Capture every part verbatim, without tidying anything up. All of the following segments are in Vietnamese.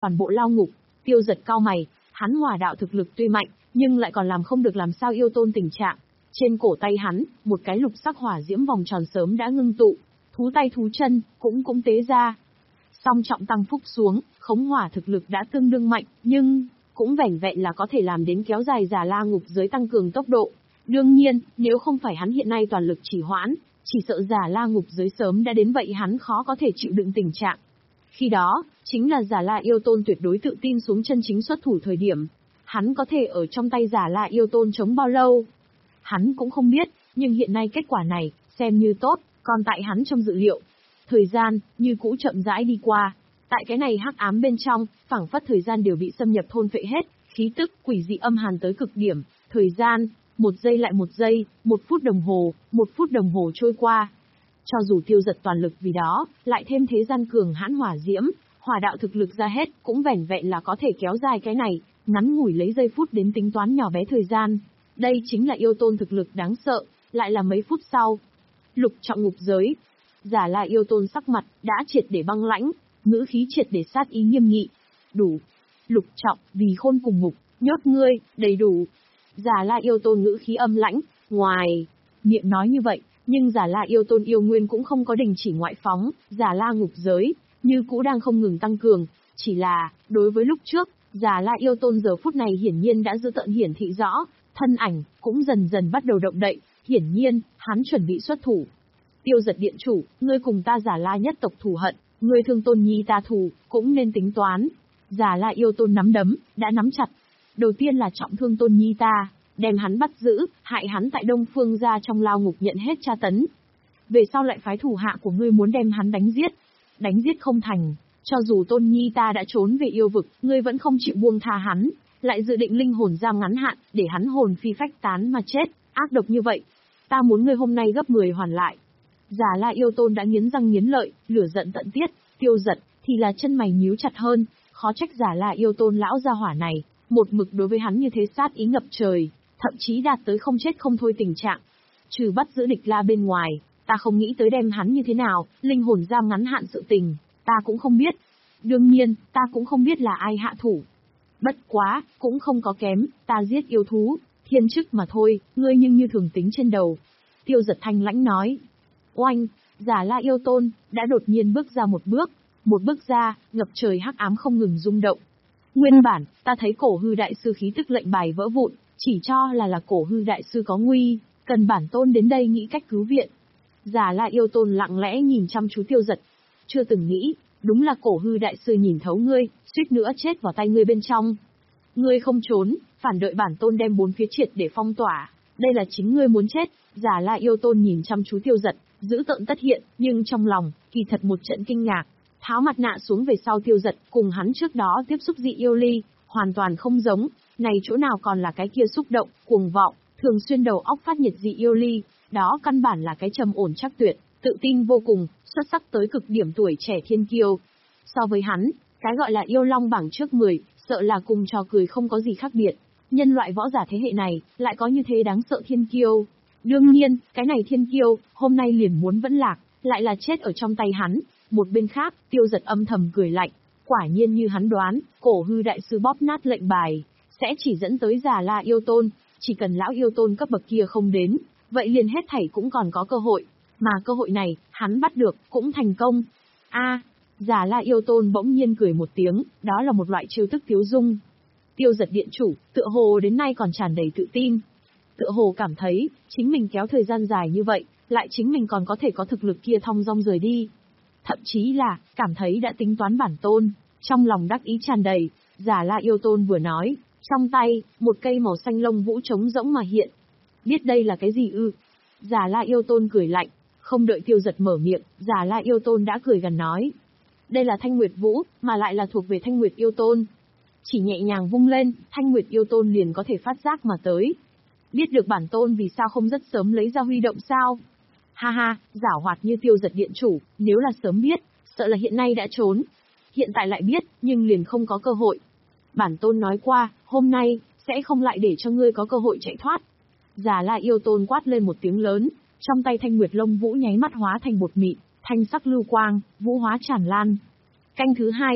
toàn bộ lao ngục. Tiêu Dật cau mày, hắn hỏa đạo thực lực tuy mạnh, nhưng lại còn làm không được làm sao yêu tôn tình trạng. Trên cổ tay hắn, một cái lục sắc hỏa diễm vòng tròn sớm đã ngưng tụ, thú tay thú chân cũng cũng tế ra. Song trọng tăng phúc xuống, khống hỏa thực lực đã tương đương mạnh, nhưng cũng vẻn vẹn là có thể làm đến kéo dài Già La ngục giới tăng cường tốc độ. Đương nhiên, nếu không phải hắn hiện nay toàn lực chỉ hoãn, chỉ sợ Già La ngục giới sớm đã đến vậy hắn khó có thể chịu đựng tình trạng. Khi đó, chính là Già La yêu tôn tuyệt đối tự tin xuống chân chính xuất thủ thời điểm. Hắn có thể ở trong tay Già La yêu tôn chống bao lâu? Hắn cũng không biết, nhưng hiện nay kết quả này, xem như tốt, còn tại hắn trong dự liệu. Thời gian, như cũ chậm rãi đi qua. Tại cái này hắc ám bên trong, phảng phất thời gian đều bị xâm nhập thôn phệ hết, khí tức quỷ dị âm hàn tới cực điểm. Thời gian, một giây lại một giây, một phút đồng hồ, một phút đồng hồ trôi qua. Cho dù Tiêu Dật toàn lực vì đó, lại thêm thế gian cường hãn hỏa diễm, hỏa đạo thực lực ra hết, cũng vẻn vẹn là có thể kéo dài cái này, ngắn ngủi lấy giây phút đến tính toán nhỏ bé thời gian. Đây chính là yêu tôn thực lực đáng sợ, lại là mấy phút sau. Lục trọng ngục giới. Già La yêu tôn sắc mặt, đã triệt để băng lãnh, ngữ khí triệt để sát ý nghiêm nghị. Đủ. Lục trọng, vì khôn cùng ngục, nhốt ngươi, đầy đủ. Già La yêu tôn ngữ khí âm lãnh, ngoài miệng nói như vậy, nhưng Già La yêu tôn yêu nguyên cũng không có đình chỉ ngoại phóng, Già La ngục giới, như cũ đang không ngừng tăng cường, chỉ là, đối với lúc trước, Già La yêu tôn giờ phút này hiển nhiên đã dư tận hiển thị rõ, thân ảnh, cũng dần dần bắt đầu động đậy, hiển nhiên, hắn chuẩn bị xuất thủ. Tiêu Dật điện chủ, ngươi cùng ta Già La nhất tộc thù hận, ngươi thương tôn nhi ta thù, cũng nên tính toán. Già La yêu tôn nắm đấm, đã nắm chặt. Đầu tiên là trọng thương tôn nhi ta, đem hắn bắt giữ, hại hắn tại Đông Phương gia trong lao ngục nhận hết tra tấn. Về sau lại phái thủ hạ của ngươi muốn đem hắn đánh giết. Đánh giết không thành, cho dù tôn nhi ta đã trốn về yêu vực, ngươi vẫn không chịu buông tha hắn, lại dự định linh hồn giam ngắn hạn, để hắn hồn phi phách tán mà chết, ác độc như vậy. Ta muốn ngươi hôm nay gấp mười hoàn lại. Già La yêu tôn đã nghiến răng nghiến lợi, lửa giận tận tiết. Tiêu Dật thì là chân mày nhíu chặt hơn, khó trách Già La yêu tôn lão gia hỏa này, một mực đối với hắn như thế sát ý ngập trời, thậm chí đạt tới không chết không thôi tình trạng. Trừ bắt giữ địch La bên ngoài, ta không nghĩ tới đem hắn như thế nào, linh hồn giam ngắn hạn sự tình, ta cũng không biết. Đương nhiên, ta cũng không biết là ai hạ thủ. Bất quá, cũng không có kém, ta giết yêu thú, thiên chức mà thôi, ngươi nhưng như thường tính trên đầu. Tiêu Dật thanh lãnh nói. Oanh, Già La yêu tôn, đã đột nhiên bước ra một bước, một bước ra, ngập trời hắc ám không ngừng rung động. Nguyên bản, ta thấy cổ hư đại sư khí tức lệnh bài vỡ vụn, chỉ cho là là cổ hư đại sư có nguy, cần bản tôn đến đây nghĩ cách cứu viện. Già La yêu tôn lặng lẽ nhìn chăm chú Tiêu Dật, chưa từng nghĩ, đúng là cổ hư đại sư nhìn thấu ngươi, suýt nữa chết vào tay ngươi bên trong. Ngươi không trốn, phản đợi bản tôn đem bốn phía triệt để phong tỏa, đây là chính ngươi muốn chết. Già La yêu tôn nhìn chăm chú Tiêu Dật, dữ tợn tất hiện, nhưng trong lòng, kỳ thật một trận kinh ngạc. Tháo mặt nạ xuống về sau Tiêu Dật, cùng hắn trước đó tiếp xúc dị yêu ly, hoàn toàn không giống, này chỗ nào còn là cái kia xúc động, cuồng vọng, thường xuyên đầu óc phát nhiệt dị yêu ly, đó căn bản là cái trầm ổn chắc tuyệt, tự tin vô cùng, xuất sắc tới cực điểm tuổi trẻ thiên kiêu. So với hắn, cái gọi là yêu long bảng trước mười, sợ là cùng trò cười không có gì khác biệt. Nhân loại võ giả thế hệ này, lại có như thế đáng sợ thiên kiêu. Đương nhiên, cái này thiên kiêu, hôm nay liền muốn vẫn lạc, lại là chết ở trong tay hắn. Một bên khác, Tiêu Dật âm thầm cười lạnh, quả nhiên như hắn đoán, cổ hư đại sư bóp nát lệnh bài, sẽ chỉ dẫn tới Già La yêu tôn, chỉ cần lão yêu tôn cấp bậc kia không đến, vậy liền hết thảy cũng còn có cơ hội, mà cơ hội này, hắn bắt được, cũng thành công. A, à, Già La yêu tôn bỗng nhiên cười một tiếng, đó là một loại chiêu thức tiếu dung. Tiêu Dật điện chủ, tựa hồ đến nay còn tràn đầy tự tin. Tựa hồ cảm thấy, chính mình kéo thời gian dài như vậy, lại chính mình còn có thể có thực lực kia thong dong rời đi. Thậm chí là, cảm thấy đã tính toán bản tôn, trong lòng đắc ý tràn đầy. Già La yêu tôn vừa nói, trong tay, một cây màu xanh lông vũ trống rỗng mà hiện. Biết đây là cái gì ư? Già La yêu tôn cười lạnh, không đợi Tiêu Dật mở miệng, Già La yêu tôn đã cười gần nói. Đây là Thanh Nguyệt Vũ, mà lại là thuộc về Thanh Nguyệt yêu tôn. Chỉ nhẹ nhàng vung lên, Thanh Nguyệt yêu tôn liền có thể phát giác mà tới. Biết được bản tôn vì sao không rất sớm lấy ra huy động sao? Ha ha, giảo hoạt như Tiêu Dật điện chủ, nếu là sớm biết, sợ là hiện nay đã trốn. Hiện tại lại biết, nhưng liền không có cơ hội. Bản tôn nói qua, hôm nay, sẽ không lại để cho ngươi có cơ hội chạy thoát. Già La yêu tôn quát lên một tiếng lớn, trong tay Thanh Nguyệt lông vũ nháy mắt hóa thành bột mịn, thanh sắc lưu quang, vũ hóa tràn lan. Canh thứ hai,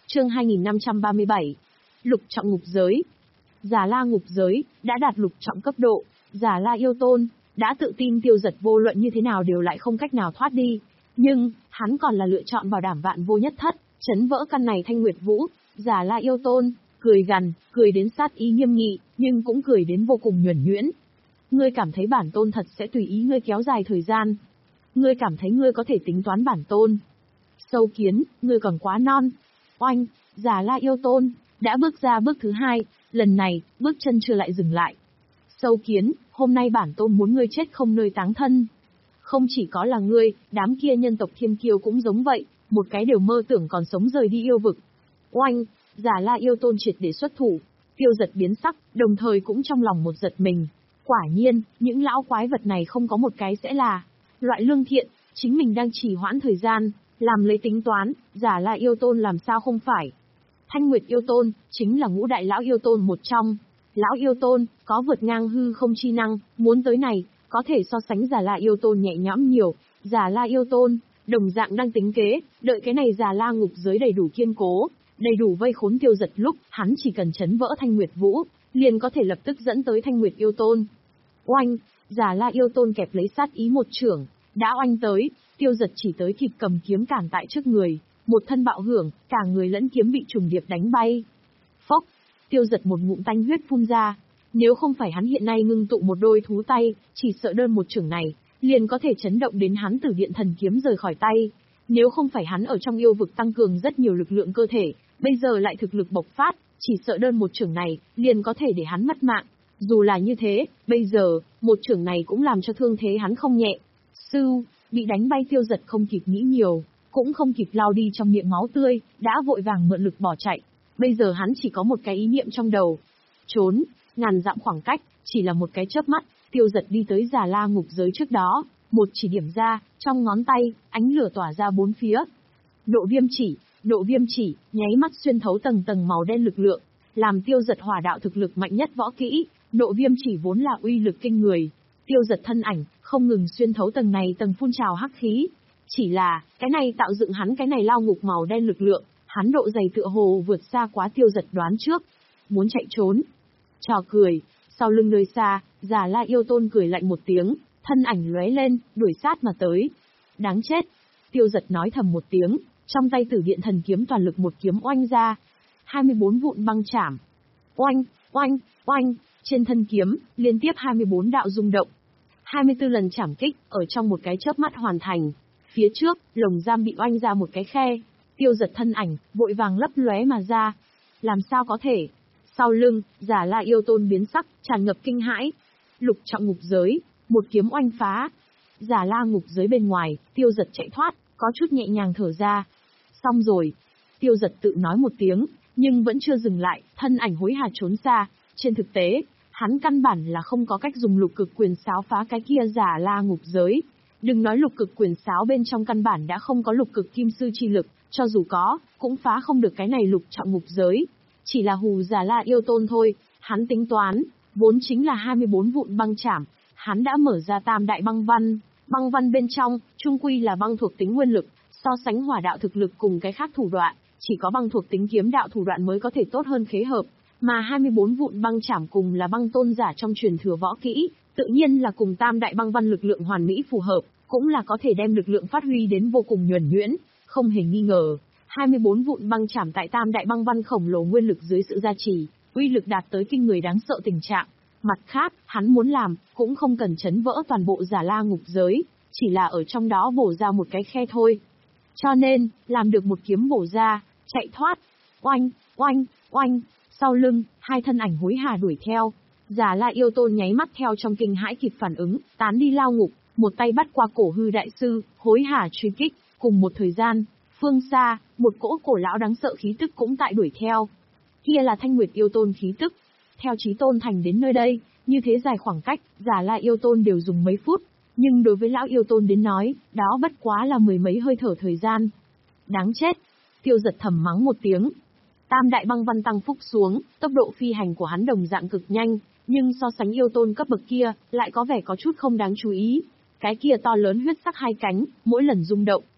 Chương hai nghìn năm trăm ba mươi bảy. Lục trọng ngục giới. Già La ngục giới đã đạt lục trọng cấp độ, Già La yêu tôn đã tự tin Tiêu Dật vô luận như thế nào đều lại không cách nào thoát đi, nhưng hắn còn là lựa chọn bảo đảm vạn vô nhất thất, chấn vỡ căn này Thanh Nguyệt Vũ. Già La yêu tôn cười gằn, cười đến sát ý nghiêm nghị, nhưng cũng cười đến vô cùng nhuần nhuyễn. Ngươi cảm thấy bản tôn thật sẽ tùy ý ngươi kéo dài thời gian? Ngươi cảm thấy ngươi có thể tính toán bản tôn? Sâu kiến, ngươi còn quá non. Oanh, Già La yêu tôn đã bước ra bước thứ hai, lần này, bước chân chưa lại dừng lại. Sâu kiến, hôm nay bản tôn muốn ngươi chết không nơi táng thân. Không chỉ có là ngươi, đám kia nhân tộc thiên kiêu cũng giống vậy, một cái đều mơ tưởng còn sống rời đi yêu vực. Oanh, Già La yêu tôn triệt để xuất thủ, Tiêu Dật biến sắc, đồng thời cũng trong lòng một giật mình. Quả nhiên, những lão quái vật này không có một cái sẽ là loại lương thiện, chính mình đang trì hoãn thời gian, làm lấy tính toán, Già La yêu tôn làm sao không phải. Thanh Nguyệt yêu tôn, chính là ngũ đại lão yêu tôn một trong. Lão yêu tôn, có vượt ngang hư không chi năng, muốn tới này, có thể so sánh Già La yêu tôn nhẹ nhõm nhiều. Già La yêu tôn, đồng dạng đang tính kế, đợi cái này Già La ngục giới đầy đủ kiên cố, đầy đủ vây khốn Tiêu Dật lúc, hắn chỉ cần chấn vỡ Thanh Nguyệt Vũ, liền có thể lập tức dẫn tới Thanh Nguyệt yêu tôn. Oanh, Già La yêu tôn kẹp lấy sát ý một chưởng, đã oanh tới, Tiêu Dật chỉ tới kịp cầm kiếm cản tại trước người, một thân bạo hưởng, cả người lẫn kiếm bị trùng điệp đánh bay. Phốc, Tiêu Dật một ngụm tanh huyết phun ra, nếu không phải hắn hiện nay ngưng tụ một đôi thú tay, chỉ sợ đơn một chưởng này, liền có thể chấn động đến hắn Tử Điện thần kiếm rời khỏi tay. Nếu không phải hắn ở trong yêu vực tăng cường rất nhiều lực lượng cơ thể, bây giờ lại thực lực bộc phát, chỉ sợ đơn một chưởng này, liền có thể để hắn mất mạng. Dù là như thế, bây giờ, một chưởng này cũng làm cho thương thế hắn không nhẹ. Sưu, bị đánh bay Tiêu Dật không kịp nghĩ nhiều, cũng không kịp lau đi trong miệng máu tươi, đã vội vàng mượn lực bỏ chạy. Bây giờ hắn chỉ có một cái ý niệm trong đầu. Trốn, ngàn dặm khoảng cách, chỉ là một cái chớp mắt, Tiêu Dật đi tới Già La ngục giới trước đó, một chỉ điểm ra, trong ngón tay, ánh lửa tỏa ra bốn phía. Độ viêm chỉ, độ viêm chỉ, nháy mắt xuyên thấu tầng tầng màu đen lực lượng, làm Tiêu Dật hỏa đạo thực lực mạnh nhất võ kỹ, độ viêm chỉ vốn là uy lực kinh người. Tiêu Dật thân ảnh, không ngừng xuyên thấu tầng này tầng phun trào hắc khí. Chỉ là, cái này tạo dựng hắn cái này lao ngục màu đen lực lượng, hắn độ dày tựa hồ vượt xa quá Tiêu Dật đoán trước. Muốn chạy trốn. Trò cười, sau lưng nơi xa, Già La yêu tôn cười lạnh một tiếng, thân ảnh lóe lên, đuổi sát mà tới. Đáng chết. Tiêu Dật nói thầm một tiếng, trong tay Tử Điện thần kiếm toàn lực một kiếm oanh ra. hai mươi bốn vụn băng chảm. Oanh, oanh, oanh, trên thân kiếm, liên tiếp hai mươi bốn đạo rung động. hai mươi tư lần chảm kích, ở trong một cái chớp mắt hoàn thành. Phía trước, lồng giam bị oanh ra một cái khe. Tiêu Dật thân ảnh, vội vàng lấp lóe mà ra. Làm sao có thể? Sau lưng, Già La yêu tôn biến sắc, tràn ngập kinh hãi. Lục trọng ngục giới, một kiếm oanh phá. Già La ngục giới bên ngoài, Tiêu Dật chạy thoát, có chút nhẹ nhàng thở ra. Xong rồi. Tiêu Dật tự nói một tiếng, nhưng vẫn chưa dừng lại, thân ảnh hối hả trốn xa. Trên thực tế, hắn căn bản là không có cách dùng lục cực quyền sáo phá cái kia Già La ngục giới. Đừng nói lục cực quyền sáo bên trong căn bản đã không có lục cực kim sư chi lực, cho dù có, cũng phá không được cái này lục trọng ngục giới. Chỉ là hù Già La yêu tôn thôi, hắn tính toán, vốn chính là hai mươi bốn vụn băng chảm, hắn đã mở ra tam đại băng văn, băng văn bên trong, trung quy là băng thuộc tính nguyên lực, so sánh hỏa đạo thực lực cùng cái khác thủ đoạn, chỉ có băng thuộc tính kiếm đạo thủ đoạn mới có thể tốt hơn khế hợp, mà hai mươi bốn vụn băng chảm cùng là băng tôn giả trong truyền thừa võ kỹ, tự nhiên là cùng tam đại băng văn lực lượng hoàn mỹ phù hợp, cũng là có thể đem lực lượng phát huy đến vô cùng nhuần nhuyễn, không hề nghi ngờ. hai mươi bốn vụn băng chảm tại tam đại băng văn khổng lồ nguyên lực dưới sự gia trì, uy lực đạt tới kinh người đáng sợ tình trạng. Mặt khác, hắn muốn làm, cũng không cần chấn vỡ toàn bộ Già La ngục giới, chỉ là ở trong đó bổ ra một cái khe thôi. Cho nên, làm được một kiếm bổ ra, chạy thoát. Oanh, oanh, oanh, sau lưng, hai thân ảnh hối hả đuổi theo. Già La yêu tôn nháy mắt theo trong kinh hãi kịp phản ứng, tán đi lao ngục, một tay bắt qua cổ hư đại sư, hối hả truy kích, cùng một thời gian. Phương xa, một cỗ cổ lão đáng sợ khí tức cũng tại đuổi theo. Kia là Thanh Nguyệt yêu tôn khí tức. Theo Chí Tôn Thành đến nơi đây, như thế dài khoảng cách, Già La yêu tôn đều dùng mấy phút, nhưng đối với lão yêu tôn đến nói, đó bất quá là mười mấy hơi thở thời gian. Đáng chết. Tiêu Dật thầm mắng một tiếng. Tam đại băng văn tăng phúc xuống, tốc độ phi hành của hắn đồng dạng cực nhanh, nhưng so sánh yêu tôn cấp bậc kia, lại có vẻ có chút không đáng chú ý. Cái kia to lớn huyết sắc hai cánh, mỗi lần rung động,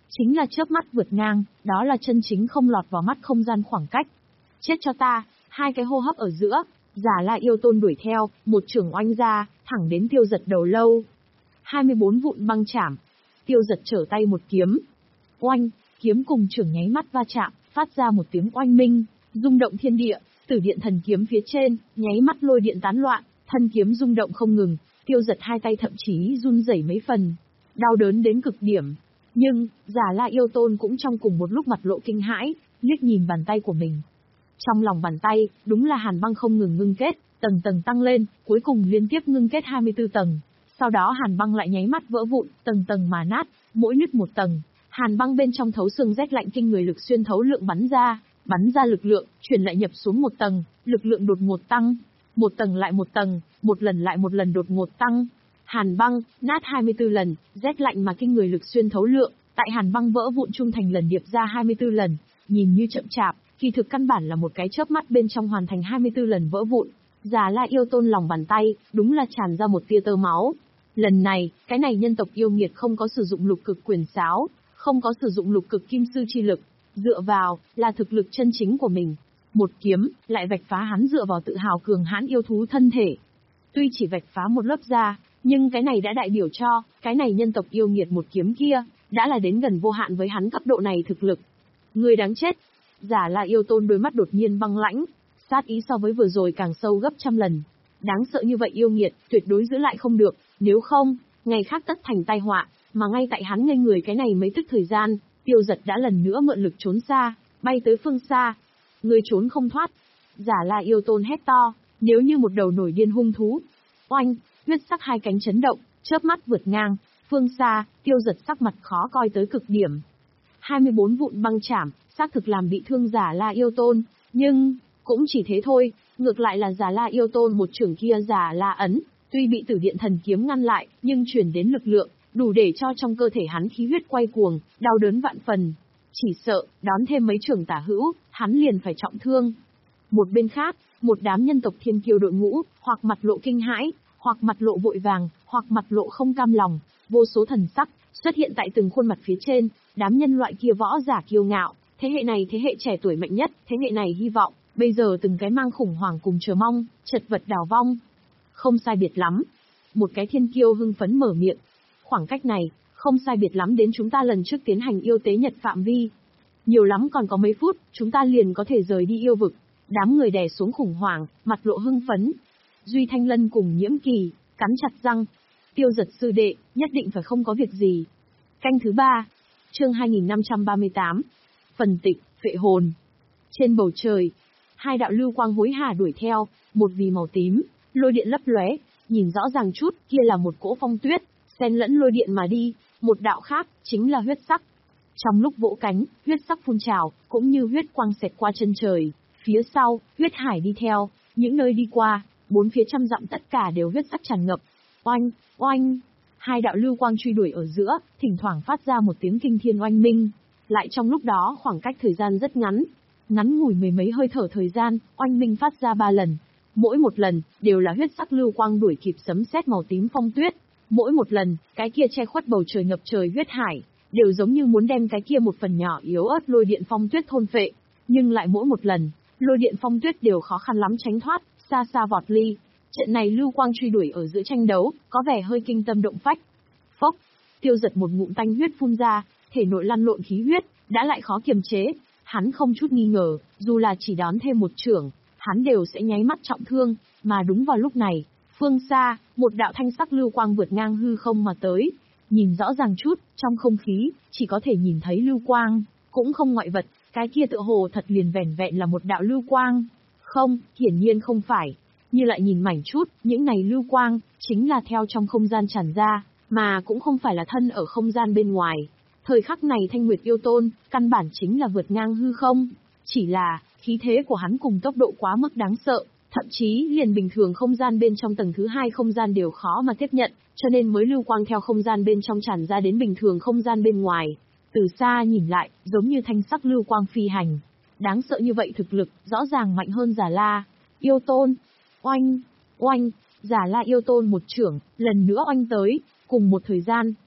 Chính là chớp mắt vượt ngang, đó là chân chính không lọt vào mắt không gian khoảng cách. Chết cho ta, hai cái hô hấp ở giữa, Già La Yêu Tôn đuổi theo, một chưởng oanh ra, thẳng đến Tiêu Giật đầu lâu. hai mươi bốn vụn băng chảm. Tiêu Giật trở tay một kiếm. Oanh, kiếm cùng chưởng nháy mắt va chạm, phát ra một tiếng oanh minh, rung động thiên địa, Tử Điện Thần Kiếm phía trên, nháy mắt lôi điện tán loạn, thân kiếm rung động không ngừng, Tiêu Giật hai tay thậm chí run rẩy mấy phần, đau đớn đến cực điểm. Nhưng, Già La Yêu Tôn cũng trong cùng một lúc mặt lộ kinh hãi, liếc nhìn bàn tay của mình. Trong lòng bàn tay, đúng là hàn băng không ngừng ngưng kết, tầng tầng tăng lên, cuối cùng liên tiếp ngưng kết hai mươi tư tầng. Sau đó hàn băng lại nháy mắt vỡ vụn, tầng tầng mà nát, mỗi nứt một tầng. Hàn băng bên trong thấu xương rét lạnh kinh người lực xuyên thấu lượng bắn ra, bắn ra lực lượng, truyền lại nhập xuống một tầng, lực lượng đột ngột tăng, một tầng lại một tầng, một lần lại một lần đột ngột tăng. Hàn băng, nát hai mươi tư lần, rét lạnh mà kinh người lực xuyên thấu lượng, tại hàn băng vỡ vụn trung thành lần điệp ra hai mươi tư lần, nhìn như chậm chạp, kỳ thực căn bản là một cái chớp mắt bên trong hoàn thành hai mươi tư lần vỡ vụn. Già La Yêu Tôn lòng bàn tay, đúng là tràn ra một tia tơ máu. Lần này, cái này nhân tộc yêu nghiệt không có sử dụng lục cực quyền sáo, không có sử dụng lục cực kim sư chi lực, dựa vào, là thực lực chân chính của mình. Một kiếm, lại vạch phá hắn dựa vào tự hào cường hãn yêu thú thân thể. Tuy chỉ vạch phá một lớp da, nhưng cái này đã đại biểu cho, cái này nhân tộc yêu nghiệt một kiếm kia, đã là đến gần vô hạn với hắn cấp độ này thực lực. Người đáng chết. Già La Yêu Tôn đôi mắt đột nhiên băng lãnh, sát ý so với vừa rồi càng sâu gấp trăm lần. Đáng sợ như vậy yêu nghiệt, tuyệt đối giữ lại không được, nếu không, ngày khác tất thành tai họa, mà ngay tại hắn ngây người cái này mấy tức thời gian, Tiêu Giật đã lần nữa mượn lực trốn xa, bay tới phương xa. Người trốn không thoát. Già La Yêu Tôn hét to, nếu như một đầu nổi điên hung thú. Oanh, huyết sắc hai cánh chấn động, chớp mắt vượt ngang, phương xa, Tiêu Giật sắc mặt khó coi tới cực điểm. hai mươi bốn vụn băng chảm, xác thực làm bị thương Già La Yêu Tôn, nhưng, cũng chỉ thế thôi, ngược lại là Già La Yêu Tôn một trưởng kia Già La ấn, tuy bị Tử Điện Thần Kiếm ngăn lại, nhưng truyền đến lực lượng, đủ để cho trong cơ thể hắn khí huyết quay cuồng, đau đớn vạn phần. Chỉ sợ, đón thêm mấy trưởng tả hữu, hắn liền phải trọng thương. Một bên khác, một đám nhân tộc thiên kiêu đội ngũ, hoặc mặt lộ kinh hãi, hoặc mặt lộ vội vàng, hoặc mặt lộ không cam lòng, vô số thần sắc, xuất hiện tại từng khuôn mặt phía trên, đám nhân loại kia võ giả kiêu ngạo, thế hệ này thế hệ trẻ tuổi mạnh nhất, thế hệ này hy vọng, bây giờ từng cái mang khủng hoảng cùng chờ mong, chật vật đào vong. Không sai biệt lắm. Một cái thiên kiêu hưng phấn mở miệng. Khoảng cách này, không sai biệt lắm đến chúng ta lần trước tiến hành yêu tế nhật phạm vi. Nhiều lắm còn có mấy phút, chúng ta liền có thể rời đi yêu vực. Đám người đè xuống khủng hoảng, mặt lộ hưng phấn. Duy Thanh Lân cùng Nhiễm Kỳ, cắn chặt răng. Tiêu Giật sư đệ, nhất định phải không có việc gì. Canh thứ ba, chương hai nghìn năm trăm ba mươi tám. Phần tịch, phệ hồn. Trên bầu trời, hai đạo lưu quang hối hả đuổi theo, một vì màu tím, lôi điện lấp lóe, nhìn rõ ràng chút, kia là một cỗ phong tuyết, xen lẫn lôi điện mà đi, một đạo khác, chính là huyết sắc. Trong lúc vỗ cánh, huyết sắc phun trào, cũng như huyết quang xẹt qua chân trời, phía sau, huyết hải đi theo, những nơi đi qua, bốn phía trăm dặm tất cả đều huyết sắc tràn ngập. Oanh, oanh, hai đạo lưu quang truy đuổi ở giữa, thỉnh thoảng phát ra một tiếng kinh thiên oanh minh. Lại trong lúc đó khoảng cách thời gian rất ngắn, ngắn ngủi mười mấy hơi thở thời gian, oanh minh phát ra ba lần. Mỗi một lần, đều là huyết sắc lưu quang đuổi kịp sấm sét màu tím phong tuyết. Mỗi một lần, cái kia che khuất bầu trời ngập trời huyết hải, đều giống như muốn đem cái kia một phần nhỏ yếu ớt lôi điện phong tuyết thôn phệ. Nhưng lại mỗi một lần, lôi điện phong tuyết đều khó khăn lắm tránh thoát, xa xa vọt ly. Trận này lưu quang truy đuổi ở giữa tranh đấu, có vẻ hơi kinh tâm động phách. Phốc, Tiêu Giật một ngụm tanh huyết phun ra, thể nội lăn lộn khí huyết, đã lại khó kiềm chế. Hắn không chút nghi ngờ, dù là chỉ đón thêm một chưởng, hắn đều sẽ nháy mắt trọng thương, mà đúng vào lúc này, phương xa, một đạo thanh sắc lưu quang vượt ngang hư không mà tới. Nhìn rõ ràng chút, trong không khí, chỉ có thể nhìn thấy lưu quang, cũng không ngoại vật, cái kia tựa hồ thật liền vẻn vẹn là một đạo lưu quang. Không, hiển nhiên không phải. Như lại nhìn mảnh chút, những này lưu quang, chính là theo trong không gian tràn ra, mà cũng không phải là thân ở không gian bên ngoài. Thời khắc này Thanh Nguyệt Yêu Tôn, căn bản chính là vượt ngang hư không. Chỉ là, khí thế của hắn cùng tốc độ quá mức đáng sợ, thậm chí liền bình thường không gian bên trong tầng thứ hai không gian đều khó mà tiếp nhận, cho nên mới lưu quang theo không gian bên trong tràn ra đến bình thường không gian bên ngoài. Từ xa nhìn lại, giống như thanh sắc lưu quang phi hành. Đáng sợ như vậy thực lực, rõ ràng mạnh hơn Già La Yêu Tôn. Oanh, oanh, Già La Yêu Tôn một chưởng, lần nữa oanh tới, cùng một thời gian,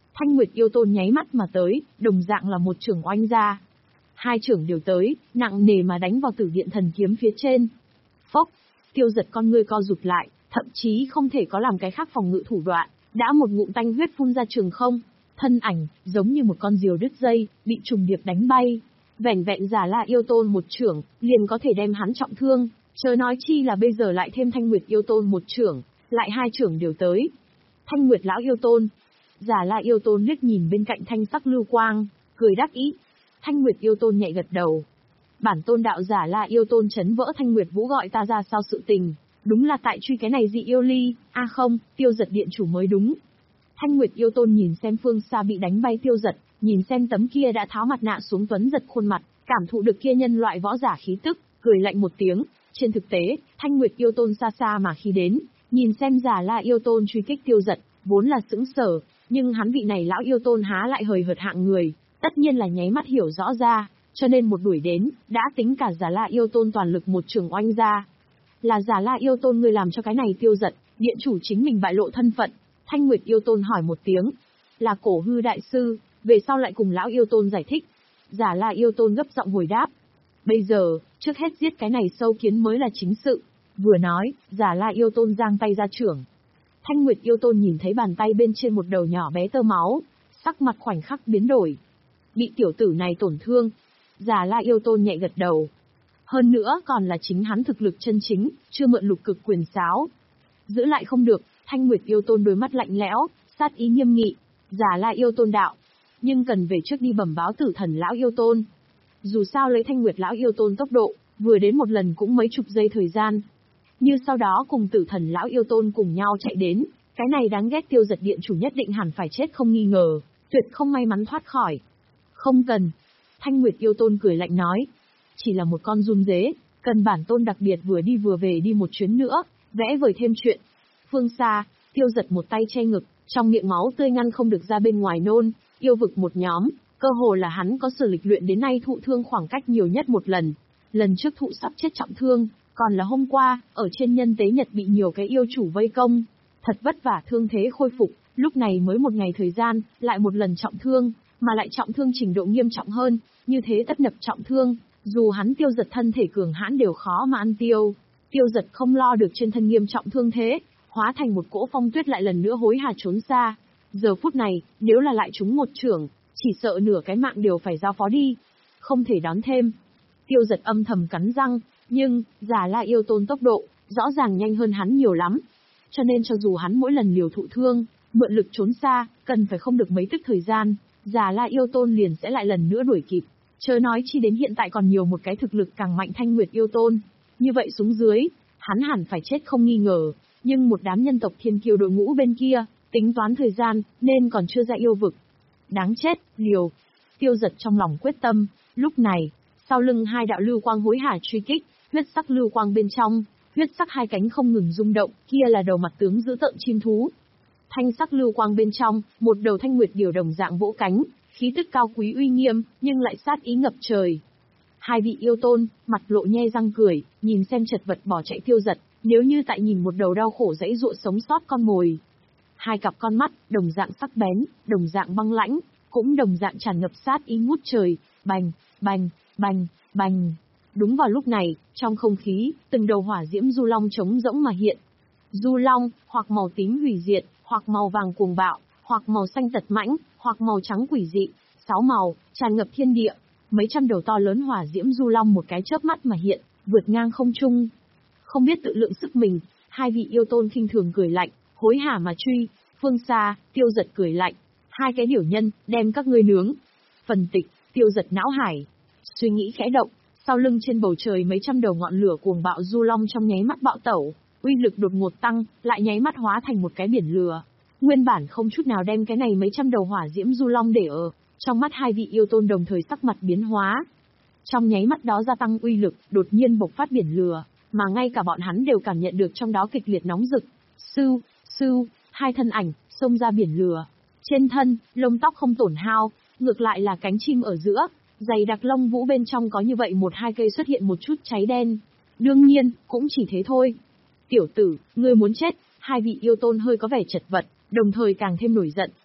Thanh Nguyệt yêu tôn nháy mắt mà tới, đồng dạng là một trưởng oanh ra. Hai trưởng đều tới, nặng nề mà đánh vào Tử Điện Thần Kiếm phía trên. Phốc, Tiêu Giật con ngươi co rụt lại, thậm chí không thể có làm cái khác phòng ngự thủ đoạn, đã một ngụm tanh huyết phun ra trường không. Thân ảnh, giống như một con diều đứt dây, bị trùng điệp đánh bay. Vẻn vẹn Già La yêu tôn một trưởng, liền có thể đem hắn trọng thương, chớ nói chi là bây giờ lại thêm Thanh Nguyệt yêu tôn một trưởng, lại hai trưởng đều tới. Thanh Nguyệt lão yêu tôn. Già La yêu tôn liếc nhìn bên cạnh thanh sắc lưu quang, cười đắc ý. Thanh Nguyệt yêu tôn nhẹ gật đầu. Bản tôn đạo Già La yêu tôn chấn vỡ Thanh Nguyệt Vũ gọi ta ra sao sự tình, đúng là tại truy cái này dị yêu ly, a à không, Tiêu Giật điện chủ mới đúng. Thanh Nguyệt yêu tôn nhìn xem phương xa bị đánh bay Tiêu Giật, nhìn xem tấm kia đã tháo mặt nạ xuống tuấn giật khuôn mặt, cảm thụ được kia nhân loại võ giả khí tức, cười lạnh một tiếng. Trên thực tế, Thanh Nguyệt yêu tôn xa xa mà khi đến, nhìn xem Già La yêu tôn truy kích Tiêu Giật, vốn là sững sờ, nhưng hắn vị này lão yêu tôn há lại hời hợt hạng người, tất nhiên là nháy mắt hiểu rõ ra, cho nên một đuổi đến, đã tính cả Già La yêu tôn toàn lực một trường oanh ra. Là Già La yêu tôn người làm cho cái này Tiêu Giật, điện chủ chính mình bại lộ thân phận. Thanh Nguyệt yêu tôn hỏi một tiếng, là Cổ Hư đại sư, về sau lại cùng lão yêu tôn giải thích. Già La yêu tôn gấp giọng hồi đáp, bây giờ, trước hết giết cái này sâu kiến mới là chính sự. Vừa nói, Già La yêu tôn giang tay ra trưởng. Thanh Nguyệt yêu tôn nhìn thấy bàn tay bên trên một đầu nhỏ bé tơ máu, sắc mặt khoảnh khắc biến đổi. Bị tiểu tử này tổn thương. Già La yêu tôn nhẹ gật đầu. Hơn nữa còn là chính hắn thực lực chân chính, chưa mượn lục cực quyền sáo. Giữ lại không được. Thanh Nguyệt yêu tôn đôi mắt lạnh lẽo, sát ý nghiêm nghị. Già La yêu tôn đạo, nhưng cần về trước đi bẩm báo Tử Thần lão yêu tôn. Dù sao lấy Thanh Nguyệt lão yêu tôn tốc độ, vừa đến một lần cũng mấy chục giây thời gian. Như sau đó cùng Tử Thần lão yêu tôn cùng nhau chạy đến, cái này đáng ghét Tiêu Giật điện chủ nhất định hẳn phải chết không nghi ngờ, tuyệt không may mắn thoát khỏi. Không cần. Thanh Nguyệt yêu tôn cười lạnh nói, chỉ là một con run dế, cần bản tôn đặc biệt vừa đi vừa về đi một chuyến nữa, vẽ vời thêm chuyện. Phương xa, Tiêu Giật một tay che ngực, trong miệng máu tươi ngăn không được ra bên ngoài nôn, yêu vực một nhóm, cơ hồ là hắn có sự lịch luyện đến nay thụ thương khoảng cách nhiều nhất một lần. Lần trước thụ sắp chết trọng thương, còn là hôm qua, ở trên nhân tế nhật bị nhiều cái yêu chủ vây công. Thật vất vả thương thế khôi phục, lúc này mới một ngày thời gian, lại một lần trọng thương, mà lại trọng thương trình độ nghiêm trọng hơn, như thế tất nập trọng thương, dù hắn Tiêu Giật thân thể cường hãn đều khó mà ăn tiêu. Tiêu Giật không lo được trên thân nghiêm trọng thương thế, hóa thành một cỗ phong tuyết lại lần nữa hối hả trốn xa. Giờ phút này, nếu là lại trúng một trưởng, chỉ sợ nửa cái mạng đều phải giao phó đi. Không thể đón thêm. Tiêu Giật âm thầm cắn răng, nhưng, Già La yêu tôn tốc độ, rõ ràng nhanh hơn hắn nhiều lắm. Cho nên cho dù hắn mỗi lần liều thụ thương, mượn lực trốn xa, cần phải không được mấy tức thời gian, Già La yêu tôn liền sẽ lại lần nữa đuổi kịp. Chớ nói chi đến hiện tại còn nhiều một cái thực lực càng mạnh Thanh Nguyệt yêu tôn. Như vậy xuống dưới, hắn hẳn phải chết không nghi ngờ, nhưng một đám nhân tộc thiên kiêu đội ngũ bên kia, tính toán thời gian, nên còn chưa ra yêu vực. Đáng chết, liều. Tiêu Giật trong lòng quyết tâm, lúc này, sau lưng hai đạo lưu quang hối hả truy kích, huyết sắc lưu quang bên trong, huyết sắc hai cánh không ngừng rung động, kia là đầu mặt tướng dữ tợn chim thú. Thanh sắc lưu quang bên trong, một đầu thanh nguyệt điều đồng dạng vỗ cánh, khí tức cao quý uy nghiêm, nhưng lại sát ý ngập trời. Hai vị yêu tôn, mặt lộ nhe răng cười, nhìn xem chật vật bỏ chạy Tiêu Giật, nếu như tại nhìn một đầu đau khổ dãy dụa sống sót con mồi. Hai cặp con mắt, đồng dạng sắc bén, đồng dạng băng lãnh, cũng đồng dạng tràn ngập sát ý ngút trời, bành, bành, bành, bành. Đúng vào lúc này, trong không khí, từng đầu hỏa diễm du long trống rỗng mà hiện. Du long, hoặc màu tím hủy diệt, hoặc màu vàng cuồng bạo, hoặc màu xanh tật mãnh, hoặc màu trắng quỷ dị, sáu màu, tràn ngập thiên địa. Mấy trăm đầu to lớn hỏa diễm du long một cái chớp mắt mà hiện, vượt ngang không trung. Không biết tự lượng sức mình, hai vị yêu tôn khinh thường cười lạnh, hối hả mà truy. Phương xa, Tiêu Giật cười lạnh, hai cái điểu nhân, đem các ngươi nướng. Phần tịch, Tiêu Giật não hải, suy nghĩ khẽ động, sau lưng trên bầu trời mấy trăm đầu ngọn lửa cuồng bạo du long trong nháy mắt bạo tẩu, uy lực đột ngột tăng, lại nháy mắt hóa thành một cái biển lửa. Nguyên bản không chút nào đem cái này mấy trăm đầu hỏa diễm du long để ở, trong mắt hai vị yêu tôn đồng thời sắc mặt biến hóa. Trong nháy mắt đó gia tăng uy lực, đột nhiên bộc phát biển lửa, mà ngay cả bọn hắn đều cảm nhận được trong đó kịch liệt nóng rực. Sưu, sưu, hai thân ảnh, xông ra biển lửa. Trên thân, lông tóc không tổn hao, ngược lại là cánh chim ở giữa, dày đặc lông vũ bên trong có như vậy một hai cây xuất hiện một chút cháy đen. Đương nhiên, cũng chỉ thế thôi. Tiểu tử, ngươi muốn chết, hai vị yêu tôn hơi có vẻ chật vật, đồng thời càng thêm nổi giận,